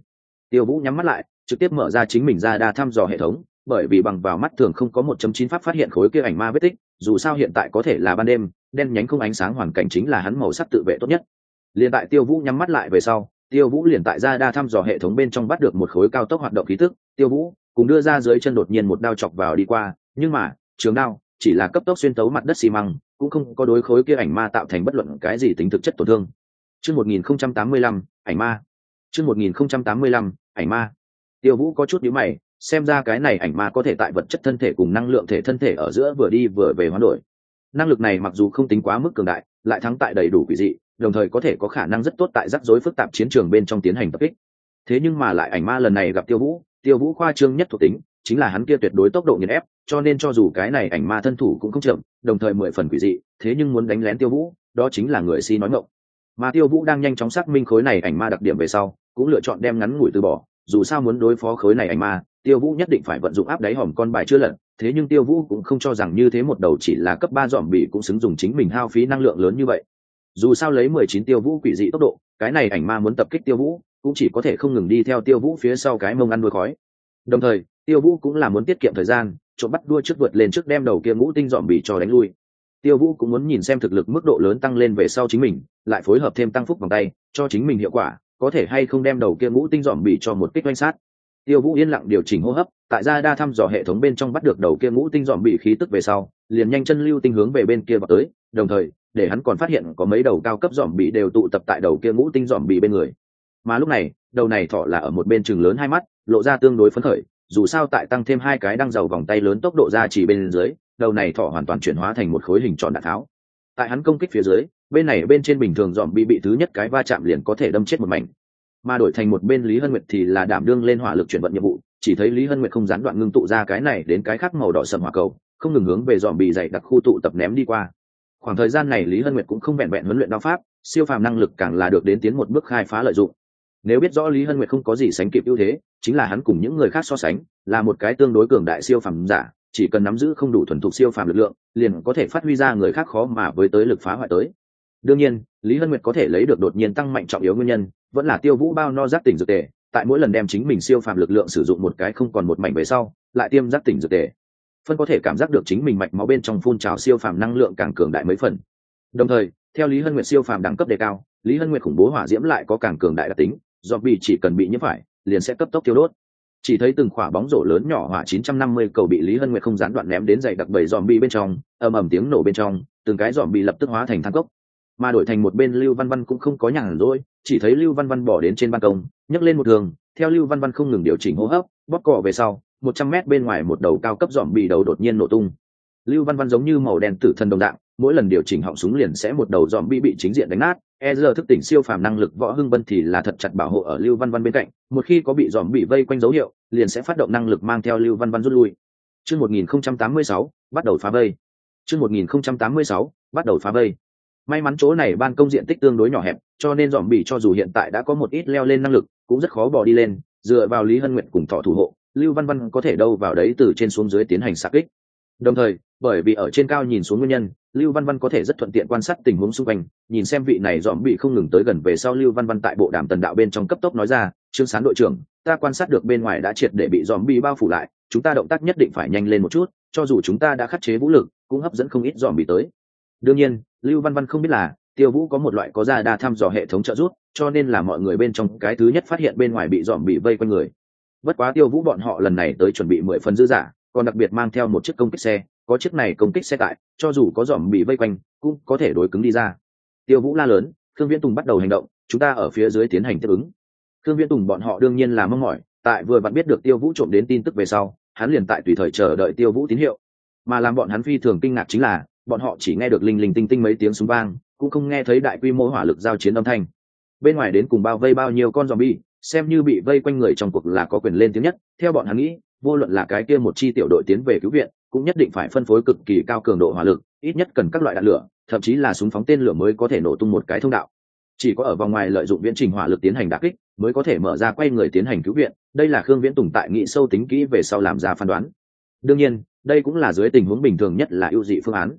Tiêu Vũ nhắm mắt lại, trực tiếp mở ra chính mình ra đa thăm dò hệ thống, bởi vì bằng vào mắt thường không có một chấm chín pháp phát hiện khối kia ảnh ma vết tích, dù sao hiện tại có thể là ban đêm, đen nhánh không ánh sáng hoàn cảnh chính là hắn màu sắc tự vệ tốt nhất. Liền tại Tiêu Vũ nhắm mắt lại về sau, Tiêu Vũ liền tại ra đa thăm dò hệ thống bên trong bắt được một khối cao tốc hoạt động khí tức, Tiêu Vũ cùng đưa ra dưới chân đột nhiên một đao chọc vào đi qua, nhưng mà, trường đao chỉ là cấp tốc xuyên tấu mặt đất xi măng, cũng không có đối khối kia ảnh ma tạo thành bất luận cái gì tính thực chất tổn thương. Chương một nghìn không trăm tám mươi lăm, ảnh ma. Chương một nghìn không trăm tám mươi lăm, ảnh ma. Tiêu Vũ có chút nhíu mày, xem ra cái này ảnh ma có thể tại vật chất thân thể cùng năng lượng thể thân thể ở giữa vừa đi vừa về hoán đổi. Năng lực này mặc dù không tính quá mức cường đại, lại thắng tại đầy đủ quỷ dị, đồng thời có thể có khả năng rất tốt tại rắc rối phức tạp chiến trường bên trong tiến hành tập kích. Thế nhưng mà lại ảnh ma lần này gặp Tiêu Vũ, Tiêu Vũ khoa trương nhất thuộc tính, chính là hắn kia tuyệt đối tốc độ nghiền ép, cho nên cho dù cái này ảnh ma thân thủ cũng không chậm, đồng thời mười phần quỷ dị, thế nhưng muốn đánh lén Tiêu Vũ, đó chính là người si nói ngọng. Mà Tiêu Vũ đang nhanh chóng xác minh khối này ảnh ma đặc điểm về sau, cũng lựa chọn đem ngắn ngủi từ bỏ, dù sao muốn đối phó khối này ảnh ma, Tiêu Vũ nhất định phải vận dụng áp đáy hòm con bài chưa lật, thế nhưng Tiêu Vũ cũng không cho rằng như thế một đầu chỉ là cấp ba dòm bị cũng xứng dùng chính mình hao phí năng lượng lớn như vậy. Dù sao lấy mười chín Tiêu Vũ quỷ dị tốc độ, cái này ảnh ma muốn tập kích Tiêu Vũ, cũng chỉ có thể không ngừng đi theo Tiêu Vũ phía sau cái mông ăn đuôi khói. Đồng thời, Tiêu Vũ cũng là muốn tiết kiệm thời gian, trộm bắt đua trước vượt lên trước đem đầu kia ngũ tinh dòm bị cho đánh lui. Tiêu Vũ cũng muốn nhìn xem thực lực mức độ lớn tăng lên về sau chính mình, lại phối hợp thêm tăng phúc vòng tay, cho chính mình hiệu quả, có thể hay không đem đầu kia ngũ tinh dòm bị cho một kích oanh sát. Tiêu Vũ yên lặng điều chỉnh hô hấp, tại ra đa thăm dò hệ thống bên trong bắt được đầu kia ngũ tinh dòm bị khí tức về sau, liền nhanh chân lưu tinh hướng về bên kia vào tới, đồng thời, để hắn còn phát hiện có mấy đầu cao cấp dòm bị đều tụ tập tại đầu kia ngũ tinh dòm bị bên người. Mà lúc này, đầu này thỏ là ở một bên trừng lớn hai mắt, lộ ra tương đối phấn khởi, dù sao tại tăng thêm hai cái đăng dầu vòng tay lớn tốc độ ra chỉ bên dưới, đầu này thỏ hoàn toàn chuyển hóa thành một khối hình tròn đạn tháo. Tại hắn công kích phía dưới, bên này bên trên bình thường dòm bị bị thứ nhất cái va chạm liền có thể đâm chết một mảnh. Mà đổi thành một bên Lý Hân Nguyệt thì là đảm đương lên hỏa lực chuyển vận nhiệm vụ, chỉ thấy Lý Hân Nguyệt không gián đoạn ngưng tụ ra cái này đến cái khác màu đỏ sẫm hỏa cầu, không ngừng hướng về dòm bị dày đặc khu tụ tập ném đi qua. Khoảng thời gian này Lý Hân Nguyệt cũng không vẹn vẹn huấn luyện đao pháp, siêu phàm năng lực càng là được đến tiến một bước khai phá lợi dụng. Nếu biết rõ Lý Hân Nguyệt không có gì sánh kịp ưu thế, chính là hắn cùng những người khác so sánh, là một cái tương đối cường đại siêu phàm giả, chỉ cần nắm giữ không đủ thuần thục siêu phàm lực lượng, liền có thể phát huy ra người khác khó mà với tới lực phá hoại tới. Đương nhiên, Lý Hân Nguyệt có thể lấy được đột nhiên tăng mạnh trọng yếu nguyên nhân, vẫn là Tiêu Vũ bao no giác tỉnh dược tề, tại mỗi lần đem chính mình siêu phàm lực lượng sử dụng một cái không còn một mảnh về sau, lại tiêm giác tỉnh dược tề. Phân có thể cảm giác được chính mình mạch máu bên trong phun trào siêu phàm năng lượng càng cường đại mấy phần. Đồng thời, theo Lý Hân Nguyệt siêu phàm đẳng cấp đề cao, Lý Hân Nguyệt khủng bố hỏa diễm lại có càng cường đại đặc tính, zombie chỉ cần bị nhiễm phải, liền sẽ cấp tốc tiêu đốt. Chỉ thấy từng quả bóng rổ lớn nhỏ hỏa chín trăm năm mươi cầu bị Lý Hân Nguyệt không gián đoạn ném đến dày đặc bầy zombie bên trong, ầm ầm tiếng nổ bên trong, từng cái zombie lập tức hóa thành than cốc. Mà đổi thành một bên Lưu Văn Văn cũng không có nhàn rỗi, chỉ thấy Lưu Văn Văn bỏ đến trên ban công, nhấc lên một đường, theo Lưu Văn Văn không ngừng điều chỉnh hô hấp, bóp cỏ về sau, một trăm mét bên ngoài một đầu cao cấp zombie đầu đột nhiên nổ tung. Lưu Văn Văn giống như màu đen tử thần đồng dạng, mỗi lần điều chỉnh họng súng liền sẽ một đầu zombie bị chính diện đánh nát. E giờ thức tỉnh siêu phàm năng lực Võ Hưng Vân thì là thật chặt bảo hộ ở Lưu Văn Văn bên cạnh, một khi có bị zombie vây quanh dấu hiệu, liền sẽ phát động năng lực mang theo Lưu Văn Văn rút lui. Chương một nghìn không trăm tám mươi sáu, bắt đầu phá vây. Chương một nghìn không trăm tám mươi sáu, bắt đầu phá vây. May mắn chỗ này ban công diện tích tương đối nhỏ hẹp, cho nên zombie cho dù hiện tại đã có một ít leo lên năng lực, cũng rất khó bò đi lên, dựa vào Lý Hân Nguyệt cùng thọ thủ hộ, Lưu Văn Văn có thể đâu vào đấy từ trên xuống dưới tiến hành xạ kích. Đồng thời, bởi vì ở trên cao nhìn xuống nguyên nhân, Lưu Văn Văn có thể rất thuận tiện quan sát tình huống xung quanh, nhìn xem vị này dòm bị không ngừng tới gần về sau. Lưu Văn Văn tại bộ đàm tần đạo bên trong cấp tốc nói ra, Trương Sán đội trưởng, ta quan sát được bên ngoài đã triệt để bị dòm bị bao phủ lại, chúng ta động tác nhất định phải nhanh lên một chút, cho dù chúng ta đã khắc chế vũ lực, cũng hấp dẫn không ít dòm bị tới. Đương nhiên, Lưu Văn Văn không biết là Tiêu Vũ có một loại có ra đa thăm dò hệ thống trợ giúp, cho nên là mọi người bên trong cái thứ nhất phát hiện bên ngoài bị dòm bị vây quanh người. Bất quá Tiêu Vũ bọn họ lần này tới chuẩn bị mười phần dư giả, còn đặc biệt mang theo một chiếc công kích xe, có chiếc này công kích xe tại, cho dù có dòm bị vây quanh, cũng có thể đối cứng đi ra. Tiêu Vũ la lớn, Khương Viễn Tùng bắt đầu hành động, chúng ta ở phía dưới tiến hành tiếp ứng. Khương Viễn Tùng bọn họ đương nhiên là mong mỏi, tại vừa vặn biết được Tiêu Vũ trộm đến tin tức về sau, hắn liền tại tùy thời chờ đợi Tiêu Vũ tín hiệu. Mà làm bọn hắn phi thường kinh ngạc chính là, bọn họ chỉ nghe được linh linh tinh tinh mấy tiếng súng vang, cũng không nghe thấy đại quy mô hỏa lực giao chiến âm thanh. Bên ngoài đến cùng bao vây bao nhiêu con zombie, xem như bị vây quanh người trong cuộc là có quyền lên tiếng nhất. Theo bọn hắn nghĩ, vô luận là cái kia một chi tiểu đội tiến về cứu viện, cũng nhất định phải phân phối cực kỳ cao cường độ hỏa lực, ít nhất cần các loại đạn lửa, thậm chí là súng phóng tên lửa mới có thể nổ tung một cái thông đạo. Chỉ có ở vòng ngoài lợi dụng viễn trình hỏa lực tiến hành đả kích, mới có thể mở ra quay người tiến hành cứu viện. Đây là Khương Viễn Tùng tại nghĩ sâu tính kỹ về sau làm ra phán đoán. Đương nhiên, đây cũng là dưới tình huống bình thường nhất là ưu dị phương án.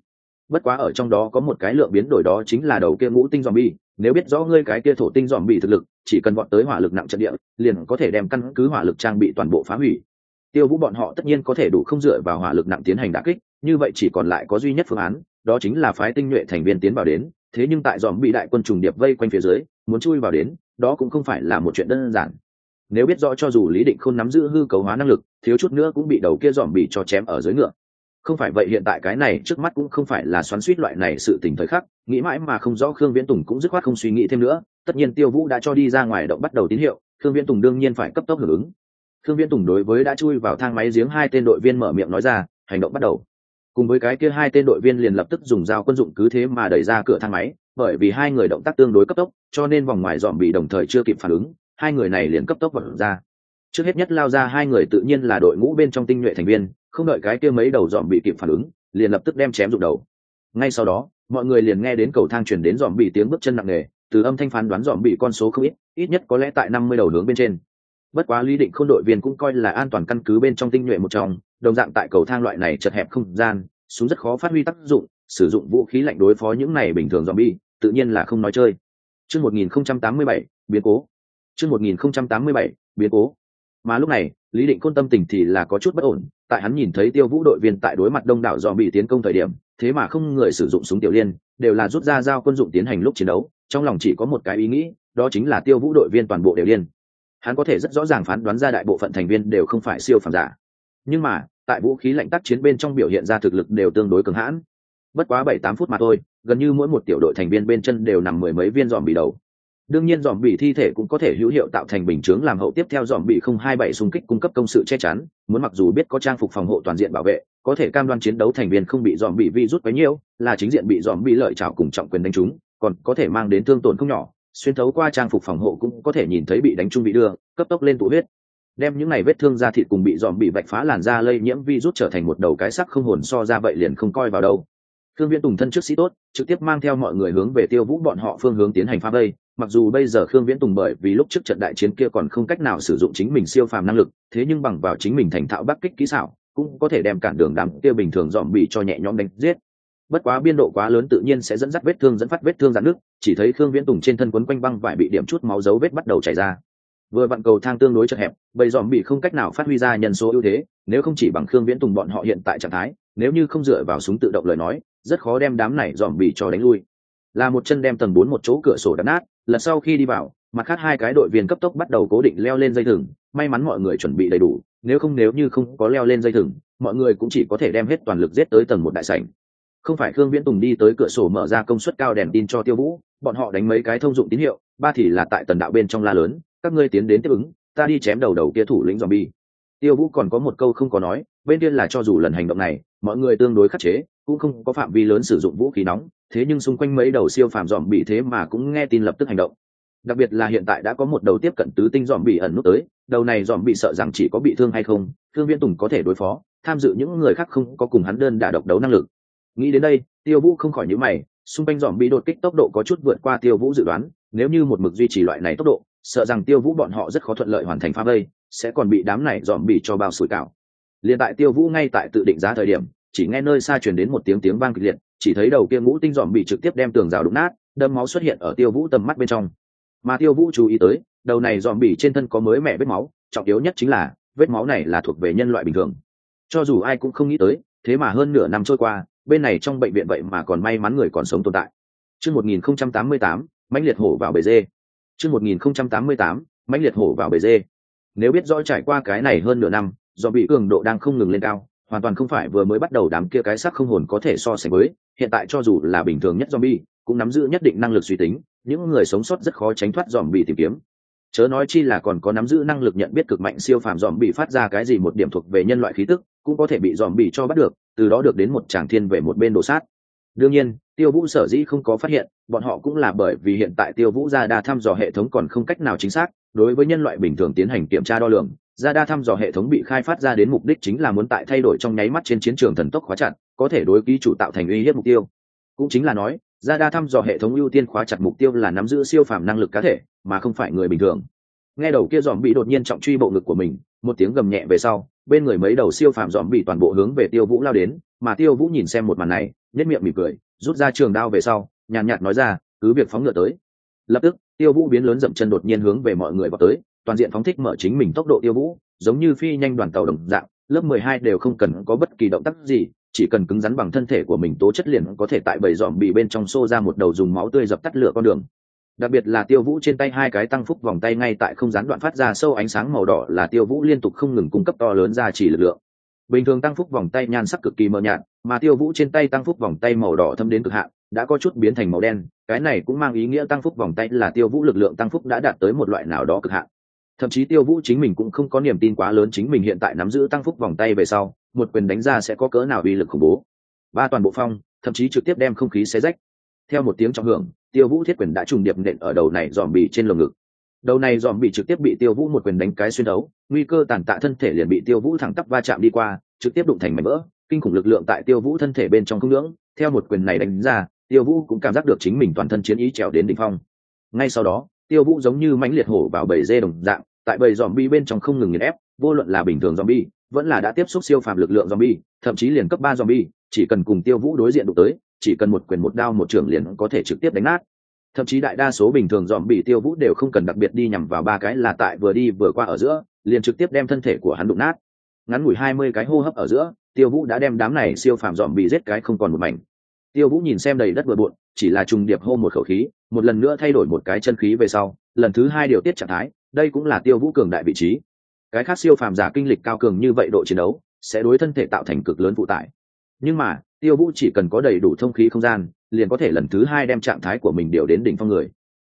Bất quá ở trong đó có một cái lượng biến đổi, đó chính là đầu kia ngũ tinh zombie. Nếu biết rõ ngươi cái kia thổ tinh zombie thực lực, chỉ cần vọt tới hỏa lực nặng trận địa, liền có thể đem căn cứ hỏa lực trang bị toàn bộ phá hủy. Tiêu Vũ bọn họ tất nhiên có thể đủ không dựa vào hỏa lực nặng tiến hành đả kích, như vậy chỉ còn lại có duy nhất phương án, đó chính là phái tinh nhuệ thành viên tiến vào đến. Thế nhưng tại zombie đại quân trùng điệp vây quanh phía dưới, muốn chui vào đến, đó cũng không phải là một chuyện đơn giản. Nếu biết rõ cho dù Lý Định Khôn nắm giữ hư cấu hóa năng lực, thiếu chút nữa cũng bị đầu kia zombie cho chém ở dưới ngựa. Không phải vậy hiện tại cái này trước mắt cũng không phải là xoắn xuýt loại này sự tình thời khắc, nghĩ mãi mà không rõ. Khương Viễn Tùng cũng dứt khoát không suy nghĩ thêm nữa, tất nhiên Tiêu Vũ đã cho đi ra ngoài động bắt đầu tín hiệu, Khương Viễn Tùng đương nhiên phải cấp tốc hưởng ứng. Khương Viễn Tùng đối với đã chui vào thang máy giếng hai tên đội viên mở miệng nói ra, hành động bắt đầu. Cùng với cái kia hai tên đội viên liền lập tức dùng dao quân dụng cứ thế mà đẩy ra cửa thang máy, bởi vì hai người động tác tương đối cấp tốc, cho nên vòng ngoài dòm bị đồng thời chưa kịp phản ứng, hai người này liền cấp tốc vọt ra. Trước hết nhất lao ra hai người tự nhiên là đội ngũ bên trong tinh nhuệ thành viên, không đợi cái kia mấy đầu dòm bị kịp phản ứng, liền lập tức đem chém rụng đầu. Ngay sau đó, mọi người liền nghe đến cầu thang truyền đến dòm bị tiếng bước chân nặng nề, từ âm thanh phán đoán dòm bị con số không ít, ít nhất có lẽ tại năm mươi đầu hướng bên trên. Bất quá Lý Định Khôn đội viên cũng coi là an toàn căn cứ bên trong tinh nhuệ một trong, đồng dạng tại cầu thang loại này chật hẹp không gian, súng rất khó phát huy tác dụng, sử dụng vũ khí lạnh đối phó những này bình thường zombie, tự nhiên là không nói chơi. Chương một nghìn không trăm tám mươi bảy, biến cố. Chương một nghìn không trăm tám mươi bảy, biến cố. Mà lúc này, Lý Định Khôn tâm tình thì là có chút bất ổn, tại hắn nhìn thấy Tiêu Vũ đội viên tại đối mặt đông đảo zombie tiến công thời điểm, thế mà không người sử dụng súng tiểu liên, đều là rút ra dao quân dụng tiến hành lúc chiến đấu, trong lòng chỉ có một cái ý nghĩ, đó chính là Tiêu Vũ đội viên toàn bộ đều điên. Hắn có thể rất rõ ràng phán đoán ra đại bộ phận thành viên đều không phải siêu phàm giả, nhưng mà tại vũ khí lạnh tác chiến bên trong biểu hiện ra thực lực đều tương đối cường hãn. Bất quá bảy tám phút mà thôi, gần như mỗi một tiểu đội thành viên bên chân đều nằm mười mấy viên dòm bị đầu. Đương nhiên dòm bị thi thể cũng có thể hữu hiệu tạo thành bình chướng làm hậu tiếp theo dòm bị không hai bảy xung kích cung cấp công sự che chắn, muốn mặc dù biết có trang phục phòng hộ toàn diện bảo vệ, có thể cam đoan chiến đấu thành viên không bị dòm bị virus quấy nhiễu, là chính diện bị dòm bị lợi chảo cùng trọng quyền đánh trúng, còn có thể mang đến thương tổn không nhỏ, xuyên thấu qua trang phục phòng hộ cũng có thể nhìn thấy bị đánh trúng bị đưa, cấp tốc lên tụ huyết. Đem những này vết thương da thịt cùng bị dòm bị vạch phá làn da lây nhiễm virus trở thành một đầu cái sắc không hồn so ra vậy liền không coi vào đâu. Thương Viễn Tùng thân trước sĩ tốt, trực tiếp mang theo mọi người hướng về Tiêu Vũ bọn họ phương hướng tiến hành phá vây. Mặc dù bây giờ Khương Viễn Tùng bởi vì lúc trước trận đại chiến kia còn không cách nào sử dụng chính mình siêu phàm năng lực, thế nhưng bằng vào chính mình thành thạo bắc kích kỹ xảo, cũng có thể đem cản đường đám kia bình thường dòm bị cho nhẹ nhõm đánh giết. Bất quá biên độ quá lớn tự nhiên sẽ dẫn dắt vết thương dẫn phát vết thương rạn nứt, chỉ thấy Khương Viễn Tùng trên thân quấn quanh băng vải bị điểm chút máu dấu vết bắt đầu chảy ra. Vừa vặn cầu thang tương đối chật hẹp, bầy dòm bị không cách nào phát huy ra nhân số ưu thế, nếu không chỉ bằng Khương Viễn Tùng bọn họ hiện tại trạng thái, nếu như không dựa vào súng tự động lời nói, rất khó đem đám này dòm bị cho đánh lui. Là một chân đem tầng bốn một chỗ cửa sổ đập nát, lần sau khi đi vào, mặt khác hai cái đội viên cấp tốc bắt đầu cố định leo lên dây thừng, may mắn mọi người chuẩn bị đầy đủ, nếu không nếu như không có leo lên dây thừng, mọi người cũng chỉ có thể đem hết toàn lực giết tới tầng một đại sảnh. Không phải Khương Viễn Tùng đi tới cửa sổ mở ra công suất cao đèn tin cho Tiêu Vũ, bọn họ đánh mấy cái thông dụng tín hiệu, ba thì là tại tần đạo bên trong la lớn, các ngươi tiến đến tiếp ứng, ta đi chém đầu đầu kia thủ lĩnh zombie. Tiêu Vũ còn có một câu không có nói, bên kia là cho dù lần hành động này, mọi người tương đối khắc chế, cũng không có phạm vi lớn sử dụng vũ khí nóng, thế nhưng xung quanh mấy đầu siêu phàm zombie thế mà cũng nghe tin lập tức hành động. Đặc biệt là hiện tại đã có một đầu tiếp cận tứ tinh zombie ẩn nút tới, đầu này zombie sợ rằng chỉ có bị thương hay không, Khương Viễn Tùng có thể đối phó, tham dự những người khác không có cùng hắn đơn đả độc đấu năng lực. Nghĩ đến đây, Tiêu Vũ không khỏi nhíu mày, xung quanh zombie đột kích tốc độ có chút vượt qua Tiêu Vũ dự đoán, nếu như một mực duy trì loại này tốc độ, sợ rằng Tiêu Vũ bọn họ rất khó thuận lợi hoàn thành phá vây, sẽ còn bị đám này zombie cho bao sủi cảo. Liên tại Tiêu Vũ ngay tại tự định giá thời điểm, chỉ nghe nơi xa truyền đến một tiếng tiếng vang kịch liệt, chỉ thấy đầu kia ngũ tinh zombie trực tiếp đem tường rào đụng nát, đâm máu xuất hiện ở Tiêu Vũ tầm mắt bên trong. Mà Tiêu Vũ chú ý tới, đầu này zombie trên thân có mới mẻ vết máu, trọng yếu nhất chính là vết máu này là thuộc về nhân loại bình thường. Cho dù ai cũng không nghĩ tới, thế mà hơn nửa năm trôi qua, bên này trong bệnh viện vậy mà còn may mắn người còn sống tồn tại. Chương một nghìn không trăm tám mươi tám, mãnh liệt hổ vào bầy dê. Chương một nghìn không trăm tám mươi tám, mãnh liệt hổ vào bầy dê. Nếu biết rõ trải qua cái này hơn nửa năm, do bị cường độ đang không ngừng lên cao, hoàn toàn không phải vừa mới bắt đầu đám kia cái xác không hồn có thể so sánh với, hiện tại cho dù là bình thường nhất zombie, cũng nắm giữ nhất định năng lực suy tính, những người sống sót rất khó tránh thoát zombie tìm kiếm. Chớ nói chi là còn có nắm giữ năng lực nhận biết cực mạnh siêu phàm zombie phát ra cái gì một điểm thuộc về nhân loại khí tức, cũng có thể bị zombie cho bắt được, từ đó được đến một tràng thiên về một bên đổ sát. Đương nhiên, Tiêu Vũ sở dĩ không có phát hiện, bọn họ cũng là bởi vì hiện tại Tiêu Vũ ra đa thăm dò hệ thống còn không cách nào chính xác, đối với nhân loại bình thường tiến hành kiểm tra đo lường, ra đa thăm dò hệ thống bị khai phát ra đến mục đích chính là muốn tại thay đổi trong nháy mắt trên chiến trường thần tốc khóa chặt, có thể đối ký chủ tạo thành uy hiếp mục tiêu. Cũng chính là nói, ra đa thăm dò hệ thống ưu tiên khóa chặt mục tiêu là nắm giữ siêu phàm năng lực cá thể, mà không phải người bình thường. Nghe đầu kia giòm bị đột nhiên trọng truy bộ ngực của mình, một tiếng gầm nhẹ về sau, bên người mấy đầu siêu phàm giòm bị toàn bộ hướng về Tiêu Vũ lao đến, mà Tiêu Vũ nhìn xem một màn này, nhất miệng mỉm cười, rút ra trường đao về sau, nhàn nhạt nói ra, cứ việc phóng ngựa tới. Lập tức, Tiêu Vũ biến lớn dậm chân đột nhiên hướng về mọi người vào tới, toàn diện phóng thích mở chính mình tốc độ Tiêu Vũ, giống như phi nhanh đoàn tàu đồng dạng, lớp mười hai đều không cần có bất kỳ động tác gì, chỉ cần cứng rắn bằng thân thể của mình tố chất liền có thể tại bầy dòm bị bên trong xô ra một đầu dùng máu tươi dập tắt lửa con đường. Đặc biệt là Tiêu Vũ trên tay hai cái tăng phúc vòng tay ngay tại không gián đoạn phát ra sâu ánh sáng màu đỏ, là Tiêu Vũ liên tục không ngừng cung cấp to lớn ra chỉ lực lượng. Bình thường tăng phúc vòng tay nhan sắc cực kỳ mờ nhạt, mà Tiêu Vũ trên tay tăng phúc vòng tay màu đỏ thâm đến cực hạn, đã có chút biến thành màu đen, cái này cũng mang ý nghĩa tăng phúc vòng tay là Tiêu Vũ lực lượng tăng phúc đã đạt tới một loại nào đó cực hạn. Thậm chí Tiêu Vũ chính mình cũng không có niềm tin quá lớn chính mình hiện tại nắm giữ tăng phúc vòng tay về sau, một quyền đánh ra sẽ có cỡ nào uy lực khủng bố. Ba toàn bộ phong, thậm chí trực tiếp đem không khí xé rách. Theo một tiếng trọng hưởng, Tiêu Vũ thiết quyền đã trùng điệp nện ở đầu này dòm bị trên lồng ngực. Đầu này dòm bị trực tiếp bị Tiêu Vũ một quyền đánh cái xuyên đấu, nguy cơ tàn tạ thân thể liền bị Tiêu Vũ thẳng tắp va chạm đi qua, trực tiếp đụng thành mảnh vỡ. Kinh khủng lực lượng tại Tiêu Vũ thân thể bên trong không ngưỡng, theo một quyền này đánh ra, Tiêu Vũ cũng cảm giác được chính mình toàn thân chiến ý trèo đến đỉnh phong. Ngay sau đó, Tiêu Vũ giống như mãnh liệt hổ vào bầy dê đồng dạng, tại bầy zombie bên trong không ngừng nghiền ép, vô luận là bình thường zombie, vẫn là đã tiếp xúc siêu phàm lực lượng zombie, thậm chí liền cấp ba zombie, chỉ cần cùng Tiêu Vũ đối diện đụng tới, chỉ cần một quyền một đao một trường liền có thể trực tiếp đánh nát. Thậm chí đại đa số bình thường zombie Tiêu Vũ đều không cần đặc biệt đi nhằm vào ba cái, là tại vừa đi vừa qua ở giữa, liền trực tiếp đem thân thể của hắn đụng nát. Ngắn ngủi hai mươi cái hô hấp ở giữa, Tiêu Vũ đã đem đám này siêu phàm zombie giết cái không còn một mảnh. Tiêu Vũ nhìn xem đầy đất bừa bộn, chỉ là trùng điệp hô một khẩu khí, một lần nữa thay đổi một cái chân khí về sau, lần thứ hai điều tiết trạng thái, đây cũng là Tiêu Vũ cường đại vị trí. Cái khác siêu phàm giả kinh lịch cao cường như vậy độ chiến đấu, sẽ đối thân thể tạo thành cực lớn phụ tải. Nhưng mà, Tiêu Vũ chỉ cần có đầy đủ thông khí không gian, liền có thể lần thứ hai đem trạng thái của mình điều đến đỉnh phong người.